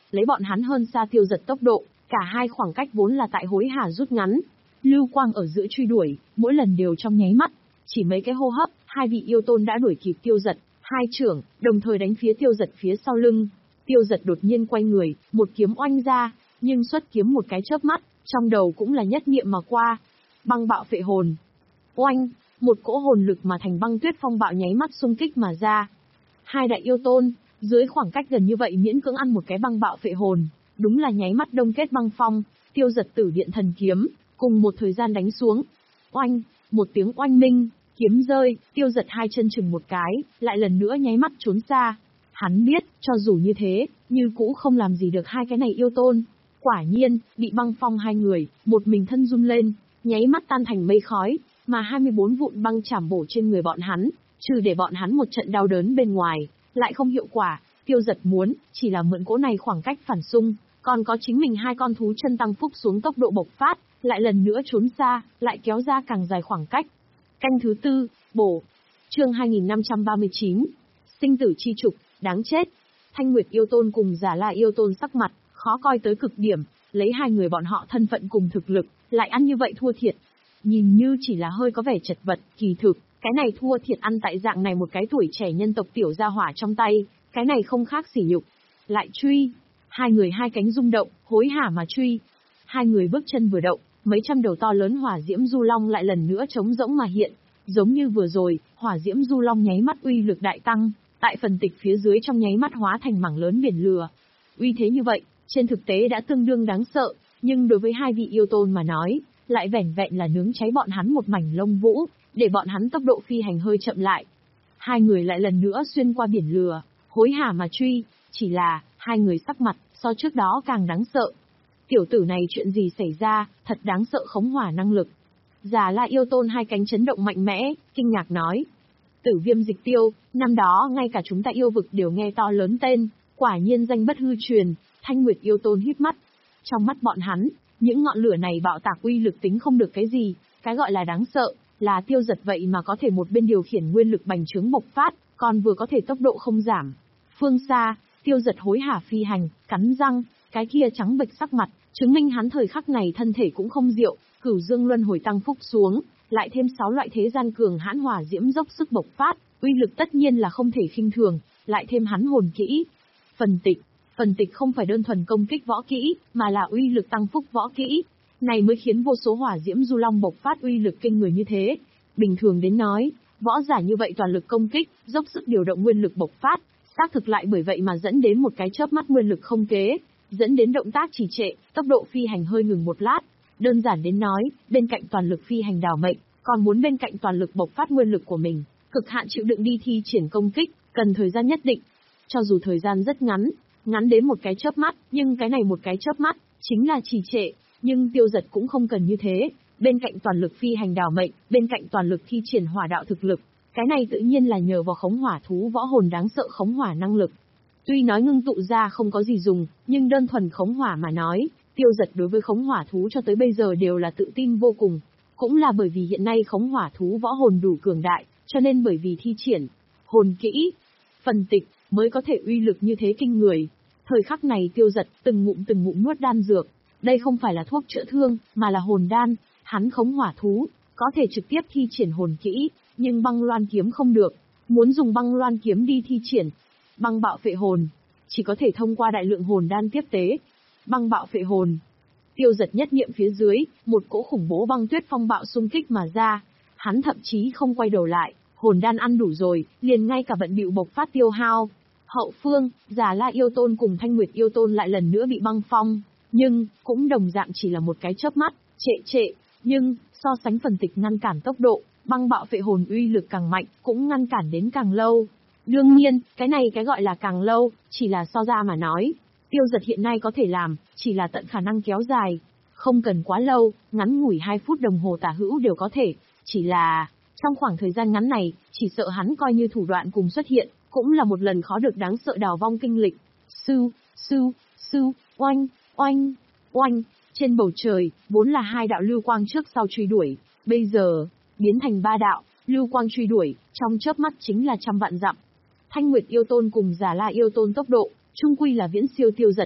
lấy bọn hắn hơn xa Tiêu Dật tốc độ, cả hai khoảng cách vốn là tại hối hả rút ngắn. Lưu quang ở giữa truy đuổi, mỗi lần đều trong nháy mắt, chỉ mấy cái hô hấp, hai vị yêu tôn đã đuổi kịp Tiêu Dật, hai trưởng, đồng thời đánh phía Tiêu Dật phía sau lưng. Tiêu Dật đột nhiên quay người, một kiếm oanh ra, nhưng xuất kiếm một cái chớp mắt, trong đầu cũng là nhất niệm mà qua. Băng bạo phệ hồn. Oanh, một cỗ hồn lực mà thành băng tuyết phong bạo nháy mắt xung kích mà ra. Hai đại yêu tôn, dưới khoảng cách gần như vậy miễn cưỡng ăn một cái băng bạo phệ hồn, đúng là nháy mắt đông kết băng phong. Tiêu Dật tử điện thần kiếm, cùng một thời gian đánh xuống. Oanh, một tiếng oanh minh, kiếm rơi, Tiêu Dật hai chân chừng một cái, lại lần nữa nháy mắt trốn xa. Hắn biết, cho dù như thế, như cũ không làm gì được hai cái này yêu tôn. Quả nhiên, bị băng phong hai người, một mình thân run lên, nháy mắt tan thành mây khói, mà hai mươi bốn vụn băng chảm bổ trên người bọn hắn, trừ để bọn hắn một trận đau đớn bên ngoài, lại không hiệu quả. Tiêu Dật muốn, chỉ là mượn cỗ này khoảng cách phản xung, còn có chính mình hai con thú chân tăng phúc xuống tốc độ bộc phát, lại lần nữa trốn xa, lại kéo ra càng dài khoảng cách. Canh thứ tư, bổ. Chương hai nghìn năm trăm ba mươi chín. Sinh tử chi trục, đáng chết. Thanh Nguyệt yêu tôn cùng Giả La yêu tôn sắc mặt khó coi tới cực điểm, lấy hai người bọn họ thân phận cùng thực lực, lại ăn như vậy thua thiệt. Nhìn như chỉ là hơi có vẻ chật vật, kỳ thực, cái này thua thiệt ăn tại dạng này một cái tuổi trẻ nhân tộc tiểu gia hỏa trong tay, cái này không khác sỉ nhục. Lại truy, hai người hai cánh rung động, hối hả mà truy. Hai người bước chân vừa động, mấy trăm đầu to lớn hỏa diễm du long lại lần nữa trống rỗng mà hiện, giống như vừa rồi, hỏa diễm du long nháy mắt uy lực đại tăng, tại phần tịch phía dưới trong nháy mắt hóa thành mảng lớn biển lửa. Uy thế như vậy, trên thực tế đã tương đương đáng sợ, nhưng đối với hai vị yêu tôn mà nói, lại vẻn vẹn là nướng cháy bọn hắn một mảnh lông vũ, để bọn hắn tốc độ phi hành hơi chậm lại. Hai người lại lần nữa xuyên qua biển lửa, hối hả mà truy, chỉ là, hai người sắc mặt, so trước đó càng đáng sợ. Tiểu tử này chuyện gì xảy ra, thật đáng sợ khống hỏa năng lực. Già La yêu tôn hai cánh chấn động mạnh mẽ, kinh ngạc nói. Tử Viêm Dịch Tiêu, năm đó ngay cả chúng ta yêu vực đều nghe to lớn tên, quả nhiên danh bất hư truyền. Thanh Nguyệt yêu tôn híp mắt. Trong mắt bọn hắn, những ngọn lửa này bạo tạc uy lực tính không được cái gì, cái gọi là đáng sợ, là Tiêu Dật vậy mà có thể một bên điều khiển nguyên lực bành trướng bộc phát, còn vừa có thể tốc độ không giảm. Phương xa, Tiêu Dật hối hả phi hành, cắn răng, cái kia trắng bệch sắc mặt, chứng minh hắn thời khắc này thân thể cũng không diệu, Cửu Dương Luân Hồi tăng phúc xuống, lại thêm sáu loại thế gian cường hãn hỏa diễm dốc sức bộc phát, uy lực tất nhiên là không thể khinh thường, lại thêm hắn hồn kỹ. Phần tịch, phần tịch không phải đơn thuần công kích võ kỹ, mà là uy lực tăng phúc võ kỹ. Này mới khiến vô số hỏa diễm du long bộc phát uy lực kinh người như thế. Bình thường đến nói, võ giả như vậy toàn lực công kích, dốc sức điều động nguyên lực bộc phát, xác thực lại bởi vậy mà dẫn đến một cái chớp mắt nguyên lực không kế, dẫn đến động tác trì trệ, tốc độ phi hành hơi ngừng một lát. Đơn giản đến nói, bên cạnh toàn lực phi hành đảo mệnh, còn muốn bên cạnh toàn lực bộc phát nguyên lực của mình, cực hạn chịu đựng đi thi triển công kích, cần thời gian nhất định. Cho dù thời gian rất ngắn, ngắn đến một cái chớp mắt, nhưng cái này một cái chớp mắt, chính là trì trệ, nhưng Tiêu Dật cũng không cần như thế, bên cạnh toàn lực phi hành đảo mệnh, bên cạnh toàn lực thi triển hỏa đạo thực lực, cái này tự nhiên là nhờ vào khống hỏa thú võ hồn đáng sợ khống hỏa năng lực. Tuy nói ngưng tụ ra không có gì dùng, nhưng đơn thuần khống hỏa mà nói, Tiêu Dật đối với khống hỏa thú cho tới bây giờ đều là tự tin vô cùng. Cũng là bởi vì hiện nay khống hỏa thú võ hồn đủ cường đại, cho nên bởi vì thi triển hồn kỹ, phần tịch, mới có thể uy lực như thế kinh người. Thời khắc này Tiêu Dật từng ngụm từng ngụm nuốt đan dược, đây không phải là thuốc chữa thương, mà là hồn đan. Hắn khống hỏa thú, có thể trực tiếp thi triển hồn kỹ, nhưng băng loan kiếm không được, muốn dùng băng loan kiếm đi thi triển. Băng bạo phệ hồn, chỉ có thể thông qua đại lượng hồn đan tiếp tế. Băng bạo phệ hồn. Tiêu Dật nhất niệm phía dưới, một cỗ khủng bố băng tuyết phong bạo xung kích mà ra. Hắn thậm chí không quay đầu lại, hồn đan ăn đủ rồi, liền ngay cả bận bịu bộc phát tiêu hao. Hậu phương, Già La yêu tôn cùng Thanh Nguyệt yêu tôn lại lần nữa bị băng phong, nhưng cũng đồng dạng chỉ là một cái chớp mắt, trệ trệ, nhưng so sánh phần tịch ngăn cản tốc độ, băng bạo phệ hồn uy lực càng mạnh, cũng ngăn cản đến càng lâu. Đương nhiên, cái này cái gọi là càng lâu, chỉ là so ra mà nói. Tiêu Dật hiện nay có thể làm, chỉ là tận khả năng kéo dài. Không cần quá lâu, ngắn ngủi hai phút đồng hồ tả hữu đều có thể. Chỉ là, trong khoảng thời gian ngắn này, chỉ sợ hắn coi như thủ đoạn cùng xuất hiện, cũng là một lần khó được đáng sợ đào vong kinh lịch. Sư, sư, sư, oanh, oanh, oanh. Trên bầu trời, vốn là hai đạo lưu quang trước sau truy đuổi. Bây giờ, biến thành ba đạo, lưu quang truy đuổi, trong chớp mắt chính là trăm vạn dặm. Thanh Nguyệt yêu tôn cùng Già La yêu tôn tốc độ, chung quy là viễn siêu Tiêu Dật.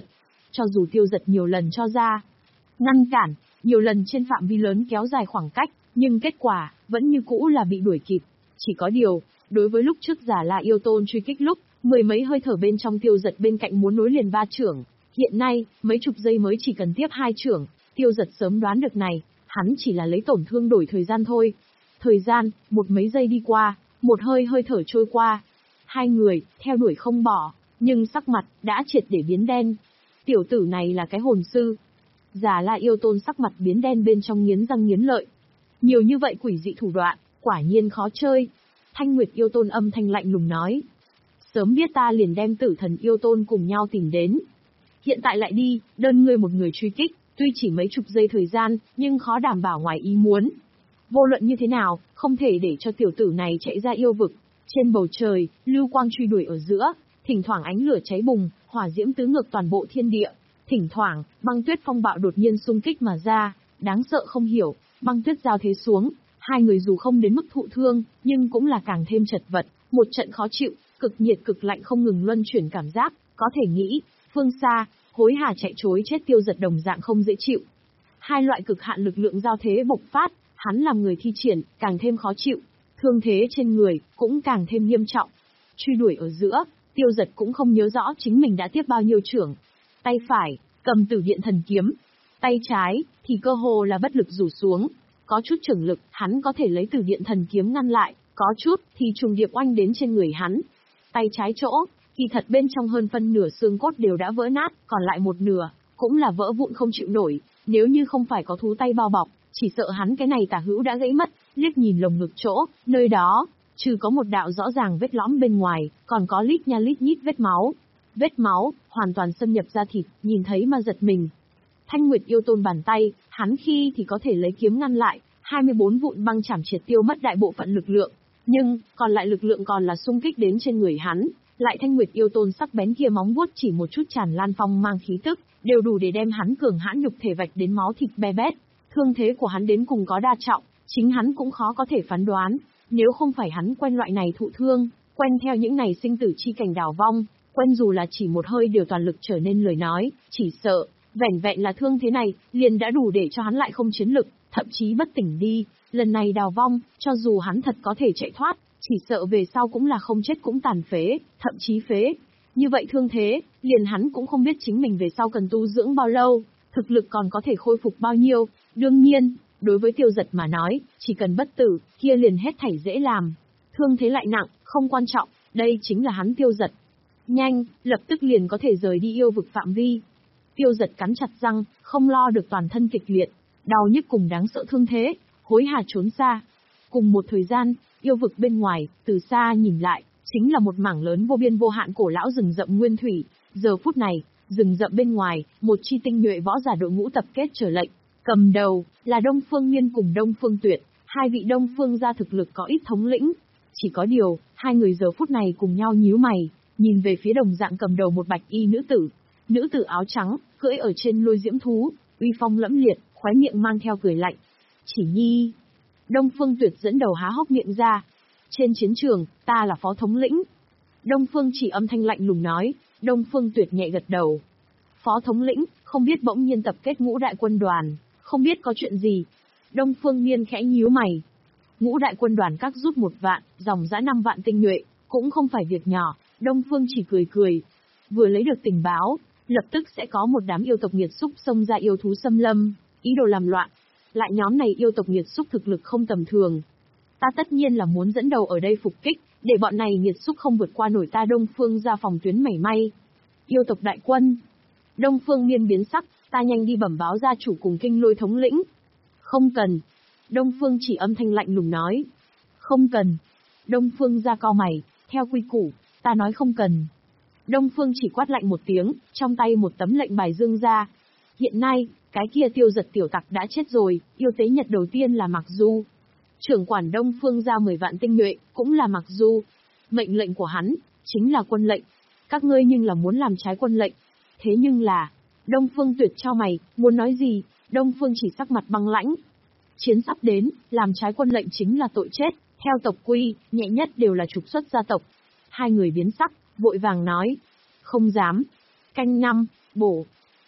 cho dù Tiêu Dật nhiều lần cho ra ngăn cản, nhiều lần trên phạm vi lớn kéo dài khoảng cách, nhưng kết quả vẫn như cũ là bị đuổi kịp. Chỉ có điều, đối với lúc trước Giả La yêu tôn truy kích lúc, mười mấy hơi thở bên trong Tiêu Dật bên cạnh muốn nối liền ba chưởng, hiện nay, mấy chục giây mới chỉ cần tiếp hai chưởng, Tiêu Dật sớm đoán được này, hắn chỉ là lấy tổn thương đổi thời gian thôi. Thời gian, một mấy giây đi qua, một hơi hơi thở trôi qua. Hai người, theo đuổi không bỏ, nhưng sắc mặt, đã triệt để biến đen. Tiểu tử này là cái hồn sư. Giả La yêu tôn sắc mặt biến đen bên trong nghiến răng nghiến lợi. Nhiều như vậy quỷ dị thủ đoạn, quả nhiên khó chơi. Thanh Nguyệt yêu tôn âm thanh lạnh lùng nói. Sớm biết ta liền đem tử thần yêu tôn cùng nhau tìm đến. Hiện tại lại đi, đơn ngươi một người truy kích, tuy chỉ mấy chục giây thời gian, nhưng khó đảm bảo ngoài ý muốn. Vô luận như thế nào, không thể để cho tiểu tử này chạy ra yêu vực. Trên bầu trời, lưu quang truy đuổi ở giữa, thỉnh thoảng ánh lửa cháy bùng, hỏa diễm tứ ngược toàn bộ thiên địa. Thỉnh thoảng, băng tuyết phong bạo đột nhiên xung kích mà ra, đáng sợ không hiểu, băng tuyết giao thế xuống, hai người dù không đến mức thụ thương, nhưng cũng là càng thêm chật vật, một trận khó chịu, cực nhiệt cực lạnh không ngừng luân chuyển cảm giác, có thể nghĩ, phương xa, hối hả chạy trối chết Tiêu Dật đồng dạng không dễ chịu. Hai loại cực hạn lực lượng giao thế bộc phát, hắn làm người thi triển, càng thêm khó chịu, thương thế trên người, cũng càng thêm nghiêm trọng. Truy đuổi ở giữa, Tiêu Dật cũng không nhớ rõ chính mình đã tiếp bao nhiêu chưởng. Tay phải, cầm Tử Điện Thần Kiếm. Tay trái, thì cơ hồ là bất lực rủ xuống. Có chút chưởng lực, hắn có thể lấy Tử Điện Thần Kiếm ngăn lại, có chút, thì trùng điệp oanh đến trên người hắn. Tay trái chỗ, kỳ thật bên trong hơn phân nửa xương cốt đều đã vỡ nát, còn lại một nửa, cũng là vỡ vụn không chịu nổi. Nếu như không phải có thú tay bao bọc, chỉ sợ hắn cái này tả hữu đã gãy mất, liếc nhìn lồng ngực chỗ, nơi đó, trừ có một đạo rõ ràng vết lõm bên ngoài, còn có lít nha lít nhít vết máu. Vết máu, hoàn toàn xâm nhập da thịt, nhìn thấy mà giật mình. Thanh Nguyệt yêu tôn bàn tay, hắn khi thì có thể lấy kiếm ngăn lại, hai mươi bốn vụn băng chảm triệt tiêu mất đại bộ phận lực lượng, nhưng, còn lại lực lượng còn là xung kích đến trên người hắn, lại Thanh Nguyệt yêu tôn sắc bén kia móng vuốt chỉ một chút tràn lan phong mang khí tức, đều đủ để đem hắn cường hãn nhục thể vạch đến máu thịt be bét. Thương thế của hắn đến cùng có đa trọng, chính hắn cũng khó có thể phán đoán, nếu không phải hắn quen loại này thụ thương, quen theo những này sinh tử chi cảnh đảo vong, quen dù là chỉ một hơi điều toàn lực trở nên lời nói, chỉ sợ, vẻn vẹn là thương thế này, liền đã đủ để cho hắn lại không chiến lực, thậm chí bất tỉnh đi. Lần này đào vong, cho dù hắn thật có thể chạy thoát, chỉ sợ về sau cũng là không chết cũng tàn phế, thậm chí phế. Như vậy thương thế, liền hắn cũng không biết chính mình về sau cần tu dưỡng bao lâu, thực lực còn có thể khôi phục bao nhiêu. Đương nhiên, đối với Tiêu Dật mà nói, chỉ cần bất tử, kia liền hết thảy dễ làm. Thương thế lại nặng, không quan trọng, đây chính là hắn Tiêu Dật. Nhanh, lập tức liền có thể rời đi yêu vực phạm vi. Tiêu Dật cắn chặt răng, không lo được toàn thân kịch liệt, đau nhức cùng đáng sợ thương thế, hối hả trốn xa. Cùng một thời gian, yêu vực bên ngoài, từ xa nhìn lại, chính là một mảng lớn vô biên vô hạn cổ lão rừng rậm nguyên thủy. Giờ phút này, rừng rậm bên ngoài, một chi tinh nhuệ võ giả đội ngũ tập kết trở lệnh. Cầm đầu, là Đông Phương Nghiên cùng Đông Phương Tuyệt, hai vị Đông Phương gia thực lực có ít thống lĩnh. Chỉ có điều, hai người giờ phút này cùng nhau nhíu mày, nhìn về phía đồng dạng cầm đầu một bạch y nữ tử. Nữ tử áo trắng, cưỡi ở trên lôi diễm thú, uy phong lẫm liệt, khóe miệng mang theo cười lạnh. Chỉ nhi. Đông Phương Tuyệt dẫn đầu há hốc miệng ra. Trên chiến trường, ta là phó thống lĩnh. Đông Phương Chỉ âm thanh lạnh lùng nói, Đông Phương Tuyệt nhẹ gật đầu. Phó thống lĩnh, không biết bỗng nhiên tập kết ngũ đại quân đoàn, không biết có chuyện gì. Đông Phương Niên khẽ nhíu mày. Ngũ đại quân đoàn các rút một vạn, dòng dã năm vạn tinh nhuệ, cũng không phải việc nhỏ. Đông Phương Chỉ cười cười. Vừa lấy được tình báo, lập tức sẽ có một đám yêu tộc nghiệt xúc xông ra yêu thú xâm lâm, ý đồ làm loạn. Lại nhóm này yêu tộc nghiệt xúc thực lực không tầm thường. Ta tất nhiên là muốn dẫn đầu ở đây phục kích, để bọn này nghiệt xúc không vượt qua nổi ta Đông Phương ra phòng tuyến mảy may. Yêu tộc đại quân. Đông Phương Niên biến sắc, ta nhanh đi bẩm báo gia chủ cùng Kinh Lôi thống lĩnh. Không cần. Đông Phương Chỉ âm thanh lạnh lùng nói. Không cần. Đông Phương ra cau mày, theo quy củ, ta nói không cần. Đông Phương Chỉ quát lạnh một tiếng, trong tay một tấm lệnh bài dương ra. Hiện nay, cái kia Tiêu Dật tiểu tặc đã chết rồi, yêu tế nhật đầu tiên là Mạc Du. Trưởng quản Đông Phương ra mười vạn tinh nhuệ, cũng là Mạc Du. Mệnh lệnh của hắn, chính là quân lệnh. Các ngươi nhưng là muốn làm trái quân lệnh. Thế nhưng là, Đông Phương Tuyệt trao mày, muốn nói gì, Đông Phương Chỉ sắc mặt băng lãnh. Chiến sắp đến, làm trái quân lệnh chính là tội chết, theo tộc quy, nhẹ nhất đều là trục xuất gia tộc. Hai người biến sắc, vội vàng nói. Không dám. Canh năm, bổ.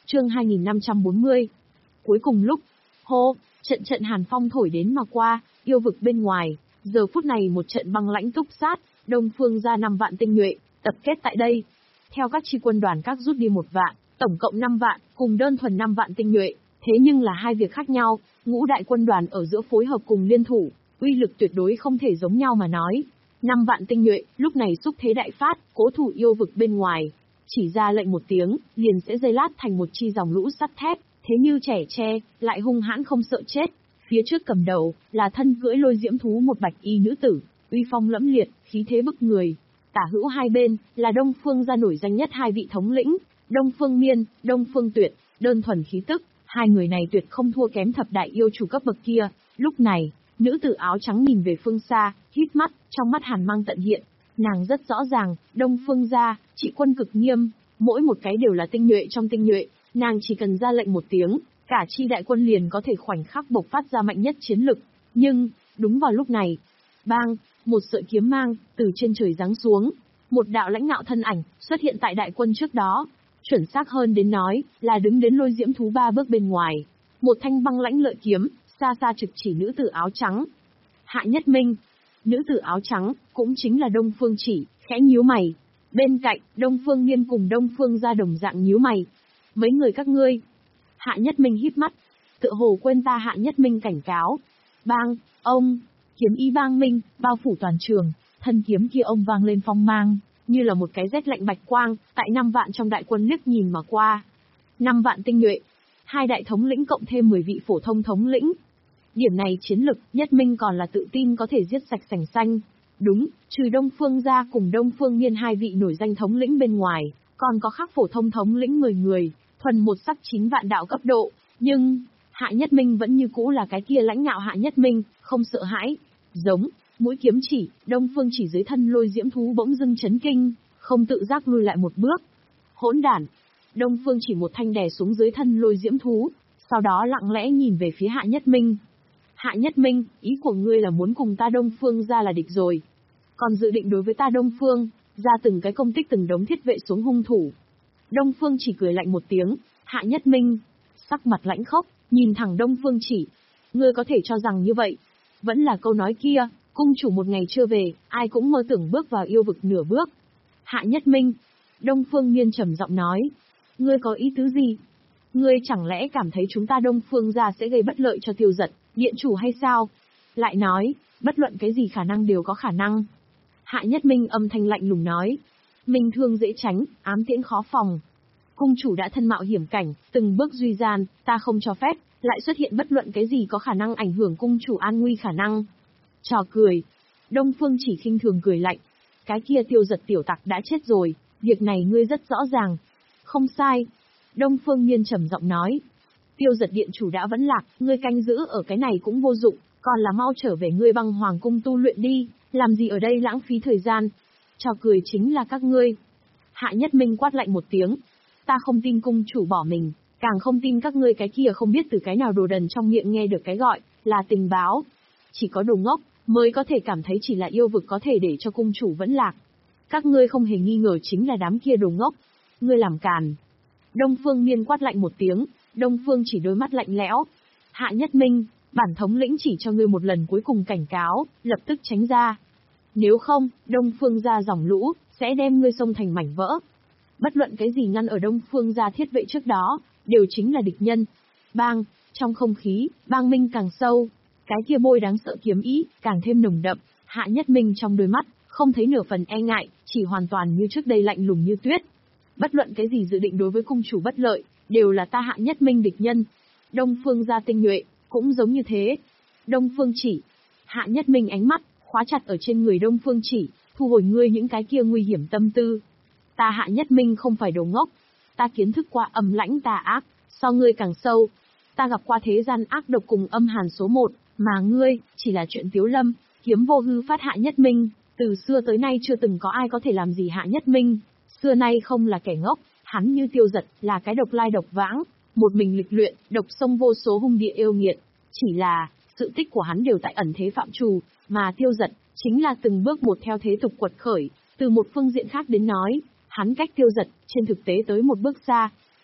Chương hai nghìn năm trăm bốn mươi. Cuối cùng lúc, hô, trận trận hàn phong thổi đến mà qua, yêu vực bên ngoài, giờ phút này một trận băng lãnh túc sát, Đông Phương ra năm vạn tinh nhuệ, tập kết tại đây. Theo các chi quân đoàn các rút đi một vạn, tổng cộng năm vạn, cùng đơn thuần năm vạn tinh nhuệ, thế nhưng là hai việc khác nhau, ngũ đại quân đoàn ở giữa phối hợp cùng liên thủ, uy lực tuyệt đối không thể giống nhau mà nói. Năm vạn tinh nhuệ, lúc này xúc thế đại phát, cố thủ yêu vực bên ngoài. Chỉ ra lệnh một tiếng, liền sẽ dây lát thành một chi dòng lũ sắt thép, thế như trẻ tre, lại hung hãn không sợ chết. Phía trước cầm đầu, là thân cưỡi lôi diễm thú một bạch y nữ tử, uy phong lẫm liệt, khí thế bức người. Tả hữu hai bên, là Đông Phương gia nổi danh nhất hai vị thống lĩnh, Đông Phương Miên, Đông Phương Tuyệt, đơn thuần khí tức, hai người này tuyệt không thua kém thập đại yêu chủ cấp bậc kia. Lúc này, nữ tử áo trắng nhìn về phương xa, hít mắt, trong mắt hàn mang tận hiện. Nàng rất rõ ràng, Đông Phương gia, trị quân cực nghiêm, mỗi một cái đều là tinh nhuệ trong tinh nhuệ, nàng chỉ cần ra lệnh một tiếng, cả chi đại quân liền có thể khoảnh khắc bộc phát ra mạnh nhất chiến lực. Nhưng, đúng vào lúc này, bang, một sợi kiếm mang, từ trên trời giáng xuống, một đạo lãnh ngạo thân ảnh, xuất hiện tại đại quân trước đó. Chuẩn xác hơn đến nói, là đứng đến lôi diễm thú ba bước bên ngoài. Một thanh băng lãnh lợi kiếm, xa xa trực chỉ nữ tử áo trắng. Hạ Nhất Minh. Nữ tử áo trắng, cũng chính là Đông Phương Chỉ, khẽ nhíu mày. Bên cạnh, Đông Phương Nghiên cùng Đông Phương gia đồng dạng nhíu mày. Mấy người các ngươi. Hạ Nhất Minh híp mắt. Tựa hồ quên ta Hạ Nhất Minh cảnh cáo. Bang, ông, kiếm ý bang minh, bao phủ toàn trường, thân kiếm kia ông vang lên phong mang, như là một cái rét lạnh bạch quang, tại năm vạn trong đại quân liếc nhìn mà qua. Năm vạn tinh nhuệ, hai đại thống lĩnh cộng thêm mười vị phổ thông thống lĩnh. Điểm này chiến lực, Nhất Minh còn là tự tin có thể giết sạch sành xanh. Đúng, trừ Đông Phương gia cùng Đông Phương Miên hai vị nổi danh thống lĩnh bên ngoài, còn có khác phổ thông thống lĩnh mười người, thuần một sắc chín vạn đạo cấp độ, nhưng Hạ Nhất Minh vẫn như cũ là cái kia lãnh ngạo Hạ Nhất Minh, không sợ hãi. Giống, mũi kiếm chỉ, Đông Phương Chỉ dưới thân lôi diễm thú bỗng dưng chấn kinh, không tự giác lùi lại một bước. Hỗn đản! Đông Phương Chỉ một thanh đè xuống dưới thân lôi diễm thú, sau đó lặng lẽ nhìn về phía Hạ Nhất Minh. Hạ Nhất Minh, ý của ngươi là muốn cùng ta Đông Phương ra là địch rồi. Còn dự định đối với ta Đông Phương, ra từng cái công tích từng đống thiết vệ xuống hung thủ. Đông Phương Chỉ cười lạnh một tiếng, Hạ Nhất Minh, sắc mặt lãnh khốc, nhìn thẳng Đông Phương Chỉ. Ngươi có thể cho rằng như vậy. Vẫn là câu nói kia, cung chủ một ngày chưa về, ai cũng mơ tưởng bước vào yêu vực nửa bước. Hạ Nhất Minh, Đông Phương Miên trầm giọng nói. Ngươi có ý tứ gì? Ngươi chẳng lẽ cảm thấy chúng ta Đông Phương gia sẽ gây bất lợi cho Tiêu Giật, điện chủ hay sao? Lại nói, bất luận cái gì khả năng đều có khả năng. Hạ Nhất Minh âm thanh lạnh lùng nói. Minh thương dễ tránh, ám tiễn khó phòng. Cung chủ đã thân mạo hiểm cảnh, từng bước duy gian, ta không cho phép, lại xuất hiện bất luận cái gì có khả năng ảnh hưởng cung chủ an nguy khả năng. Trò cười. Đông Phương Chỉ khinh thường cười lạnh. Cái kia Tiêu Giật tiểu tặc đã chết rồi, việc này ngươi rất rõ ràng. Không sai. Đông Phương Miên trầm giọng nói. Tiêu Giật điện chủ đã vẫn lạc, ngươi canh giữ ở cái này cũng vô dụng, còn là mau trở về ngươi băng hoàng cung tu luyện đi, làm gì ở đây lãng phí thời gian. Trò cười chính là các ngươi. Hạ Nhất Minh quát lạnh một tiếng. Ta không tin cung chủ bỏ mình, càng không tin các ngươi cái kia không biết từ cái nào đồ đần trong miệng nghe được cái gọi là tình báo. Chỉ có đồ ngốc mới có thể cảm thấy chỉ là yêu vực có thể để cho cung chủ vẫn lạc. Các ngươi không hề nghi ngờ chính là đám kia đồ ngốc. Ngươi làm càn. Đông Phương Miên quát lạnh một tiếng, Đông Phương Chỉ đôi mắt lạnh lẽo. Hạ Nhất Minh, bản thống lĩnh chỉ cho ngươi một lần cuối cùng cảnh cáo, lập tức tránh ra. Nếu không, Đông Phương gia dòng lũ sẽ đem ngươi xông thành mảnh vỡ. Bất luận cái gì ngăn ở Đông Phương gia thiết vệ trước đó, đều chính là địch nhân. Bang, trong không khí, bang minh càng sâu, cái kia bôi đáng sợ kiếm ý, càng thêm nồng đậm. Hạ Nhất Minh trong đôi mắt, không thấy nửa phần e ngại, chỉ hoàn toàn như trước đây lạnh lùng như tuyết. Bất luận cái gì dự định đối với cung chủ bất lợi, đều là ta Hạ Nhất Minh địch nhân. Đông Phương gia tinh nhuệ, cũng giống như thế. Đông Phương Chỉ. Hạ Nhất Minh ánh mắt, khóa chặt ở trên người Đông Phương Chỉ, thu hồi ngươi những cái kia nguy hiểm tâm tư. Ta Hạ Nhất Minh không phải đồ ngốc. Ta kiến thức qua âm lãnh tà ác, so ngươi càng sâu. Ta gặp qua thế gian ác độc cùng âm hàn số một, mà ngươi, chỉ là chuyện tiếu lâm, kiếm vô hư phát Hạ Nhất Minh. Từ xưa tới nay chưa từng có ai có thể làm gì Hạ Nhất Minh. Xưa nay không là kẻ ngốc, hắn như Tiêu Giật, là cái độc lai độc vãng, một mình lịch luyện, độc sông vô số hung địa yêu nghiệt. Chỉ là, sự tích của hắn đều tại ẩn thế phạm trù, mà Tiêu Giật, chính là từng bước một theo thế tục quật khởi. Từ một phương diện khác đến nói, hắn cách Tiêu Giật, trên thực tế tới một bước xa.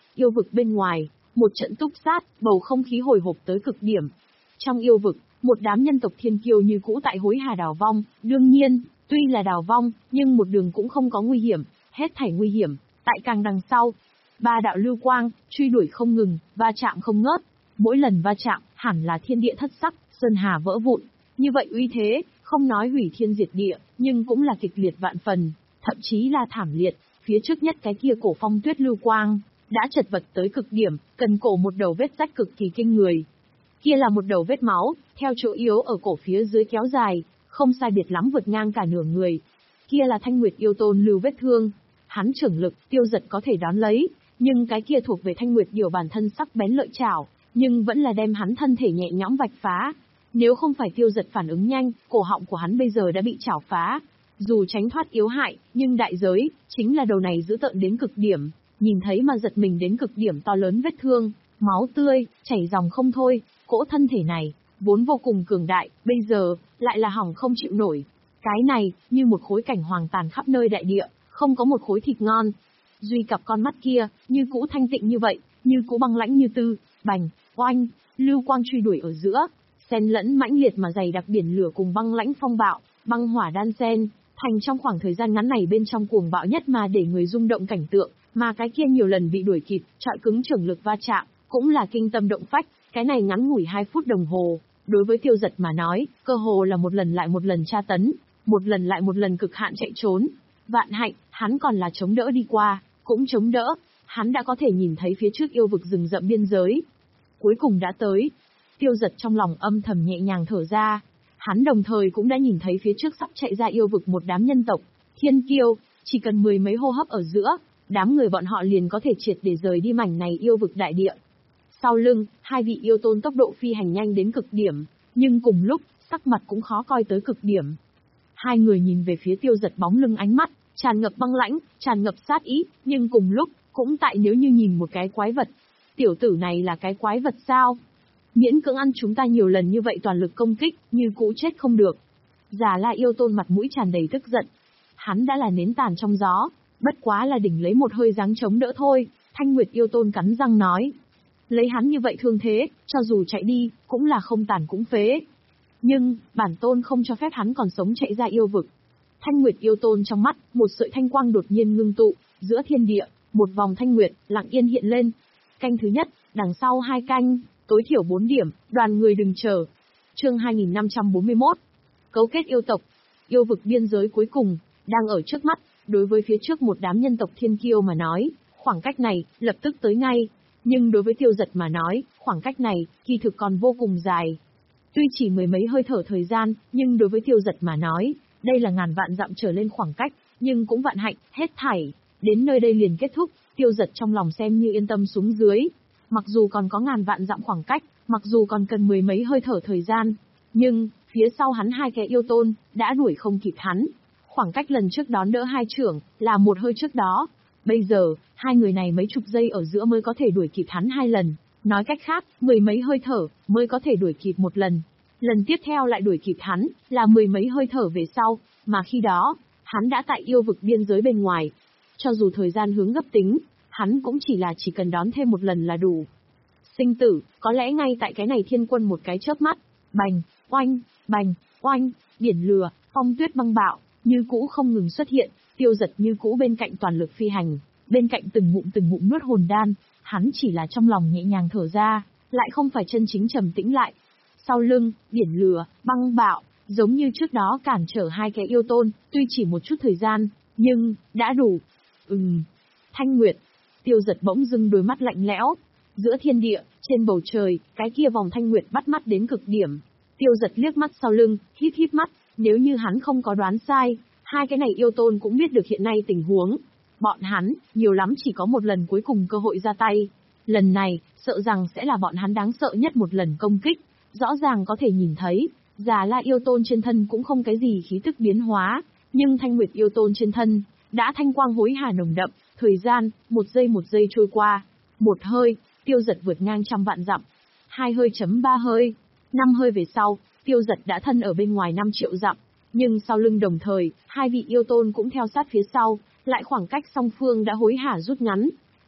Yêu vực bên ngoài, một trận túc sát, bầu không khí hồi hộp tới cực điểm. Trong yêu vực, một đám nhân tộc thiên kiêu như cũ tại hối hả đào vong, đương nhiên, tuy là đào vong, nhưng một đường cũng không có nguy hiểm, hết thảy nguy hiểm, tại càng đằng sau. Ba đạo lưu quang, truy đuổi không ngừng, va chạm không ngớt. Mỗi lần va chạm, hẳn là thiên địa thất sắc, sơn hà vỡ vụn. Như vậy uy thế, không nói hủy thiên diệt địa, nhưng cũng là kịch liệt vạn phần, thậm chí là thảm liệt. Phía trước nhất cái kia cổ phong tuyết lưu quang, đã chật vật tới cực điểm, cần cổ một đầu vết rách cực kỳ kinh người. Kia là một đầu vết máu, theo chỗ yếu ở cổ phía dưới kéo dài, không sai biệt lắm vượt ngang cả nửa người. Kia là Thanh Nguyệt yêu tôn lưu vết thương. Hắn trưởng lực, Tiêu Dật có thể đón lấy, nhưng cái kia thuộc về Thanh Nguyệt điều bản thân sắc bén lợi chảo, nhưng vẫn là đem hắn thân thể nhẹ nhõm vạch phá. Nếu không phải Tiêu Dật phản ứng nhanh, cổ họng của hắn bây giờ đã bị chảo phá. Dù tránh thoát yếu hại, nhưng đại giới, chính là đầu này dữ tợn đến cực điểm, nhìn thấy mà giật mình đến cực điểm to lớn vết thương, máu tươi, chảy dòng không thôi, cỗ thân thể này, vốn vô cùng cường đại, bây giờ, lại là hỏng không chịu nổi. Cái này, như một khối cảnh hoàng tàn khắp nơi đại địa, không có một khối thịt ngon. Duy cặp con mắt kia, như cũ thanh tịnh như vậy, như cũ băng lãnh như tư, bành, oanh, lưu quang truy đuổi ở giữa, xen lẫn mãnh liệt mà dày đặc biển lửa cùng băng lãnh phong bạo, băng hỏa đan xen, thành trong khoảng thời gian ngắn này bên trong cuồng bạo nhất mà để người rung động cảnh tượng, mà cái kia nhiều lần bị đuổi kịp, trọi cứng trưởng lực va chạm, cũng là kinh tâm động phách, cái này ngắn ngủi hai phút đồng hồ, đối với Tiêu Dật mà nói, cơ hồ là một lần lại một lần tra tấn, một lần lại một lần cực hạn chạy trốn. Vạn hạnh, hắn còn là chống đỡ đi qua, cũng chống đỡ, hắn đã có thể nhìn thấy phía trước yêu vực rừng rậm biên giới. Cuối cùng đã tới. Tiêu Dật trong lòng âm thầm nhẹ nhàng thở ra. Hắn đồng thời cũng đã nhìn thấy phía trước sắp chạy ra yêu vực một đám nhân tộc, thiên kiêu, chỉ cần mười mấy hô hấp ở giữa, đám người bọn họ liền có thể triệt để rời đi mảnh này yêu vực đại địa. Sau lưng, hai vị yêu tôn tốc độ phi hành nhanh đến cực điểm, nhưng cùng lúc, sắc mặt cũng khó coi tới cực điểm. Hai người nhìn về phía Tiêu Dật bóng lưng ánh mắt, tràn ngập băng lãnh, tràn ngập sát ý, nhưng cùng lúc, cũng tại nếu như nhìn một cái quái vật. Tiểu tử này là cái quái vật sao? Miễn cưỡng ăn chúng ta nhiều lần như vậy toàn lực công kích, như cũ chết không được. Già La yêu tôn mặt mũi tràn đầy tức giận. Hắn đã là nến tàn trong gió, bất quá là đỉnh lấy một hơi dáng chống đỡ thôi, Thanh Nguyệt yêu tôn cắn răng nói. Lấy hắn như vậy thương thế, cho dù chạy đi, cũng là không tàn cũng phế. Nhưng, bản tôn không cho phép hắn còn sống chạy ra yêu vực. Thanh Nguyệt yêu tôn trong mắt, một sợi thanh quang đột nhiên ngưng tụ, giữa thiên địa, một vòng thanh nguyệt, lặng yên hiện lên. Canh thứ nhất, đằng sau hai canh, tối thiểu bốn điểm, đoàn người đừng chờ. Chương hai nghìn năm trăm bốn mươi mốt. Cấu kết yêu tộc. Yêu vực biên giới cuối cùng, đang ở trước mắt, đối với phía trước một đám nhân tộc thiên kiêu mà nói, khoảng cách này, lập tức tới ngay. Nhưng đối với Tiêu Dật mà nói, khoảng cách này, kỳ thực còn vô cùng dài. Tuy chỉ mười mấy hơi thở thời gian, nhưng đối với Tiêu Dật mà nói, đây là ngàn vạn dặm trở lên khoảng cách, nhưng cũng vạn hạnh, hết thảy. Đến nơi đây liền kết thúc, Tiêu Dật trong lòng xem như yên tâm xuống dưới. Mặc dù còn có ngàn vạn dặm khoảng cách, mặc dù còn cần mười mấy hơi thở thời gian, nhưng, phía sau hắn hai kẻ yêu tôn, đã đuổi không kịp hắn. Khoảng cách lần trước đón đỡ hai trưởng, là một hơi trước đó. Bây giờ, hai người này mấy chục giây ở giữa mới có thể đuổi kịp hắn hai lần. Nói cách khác, mười mấy hơi thở, mới có thể đuổi kịp một lần. Lần tiếp theo lại đuổi kịp hắn, là mười mấy hơi thở về sau, mà khi đó, hắn đã tại yêu vực biên giới bên ngoài. Cho dù thời gian hướng gấp tính, hắn cũng chỉ là chỉ cần đón thêm một lần là đủ. Sinh tử, có lẽ ngay tại cái này thiên quân một cái chớp mắt, bành, oanh, bành, oanh, biển lửa, phong tuyết băng bạo, như cũ không ngừng xuất hiện, Tiêu Dật như cũ bên cạnh toàn lực phi hành, bên cạnh từng ngụm từng ngụm nuốt hồn đan, hắn chỉ là trong lòng nhẹ nhàng thở ra, lại không phải chân chính trầm tĩnh lại. Sau lưng, biển lửa, băng bạo, giống như trước đó cản trở hai kẻ yêu tôn, tuy chỉ một chút thời gian, nhưng, đã đủ. Ừm, Thanh Nguyệt, Tiêu Dật bỗng dưng đôi mắt lạnh lẽo. Giữa thiên địa, trên bầu trời, cái kia vòng Thanh Nguyệt bắt mắt đến cực điểm. Tiêu Dật liếc mắt sau lưng, híp híp mắt, nếu như hắn không có đoán sai, hai cái này yêu tôn cũng biết được hiện nay tình huống. Bọn hắn, nhiều lắm chỉ có một lần cuối cùng cơ hội ra tay. Lần này, sợ rằng sẽ là bọn hắn đáng sợ nhất một lần công kích. Rõ ràng có thể nhìn thấy, Già La yêu tôn trên thân cũng không cái gì khí tức biến hóa, nhưng Thanh Nguyệt yêu tôn trên thân, đã thanh quang hối hả nồng đậm, thời gian, một giây một giây trôi qua. Một hơi, Tiêu Dật vượt ngang trăm vạn dặm. Hai hơi chấm ba hơi. Năm hơi về sau, Tiêu Dật đã thân ở bên ngoài năm triệu dặm. Nhưng sau lưng đồng thời, hai vị yêu tôn cũng theo sát phía sau, lại khoảng cách song phương đã hối hả rút ngắn.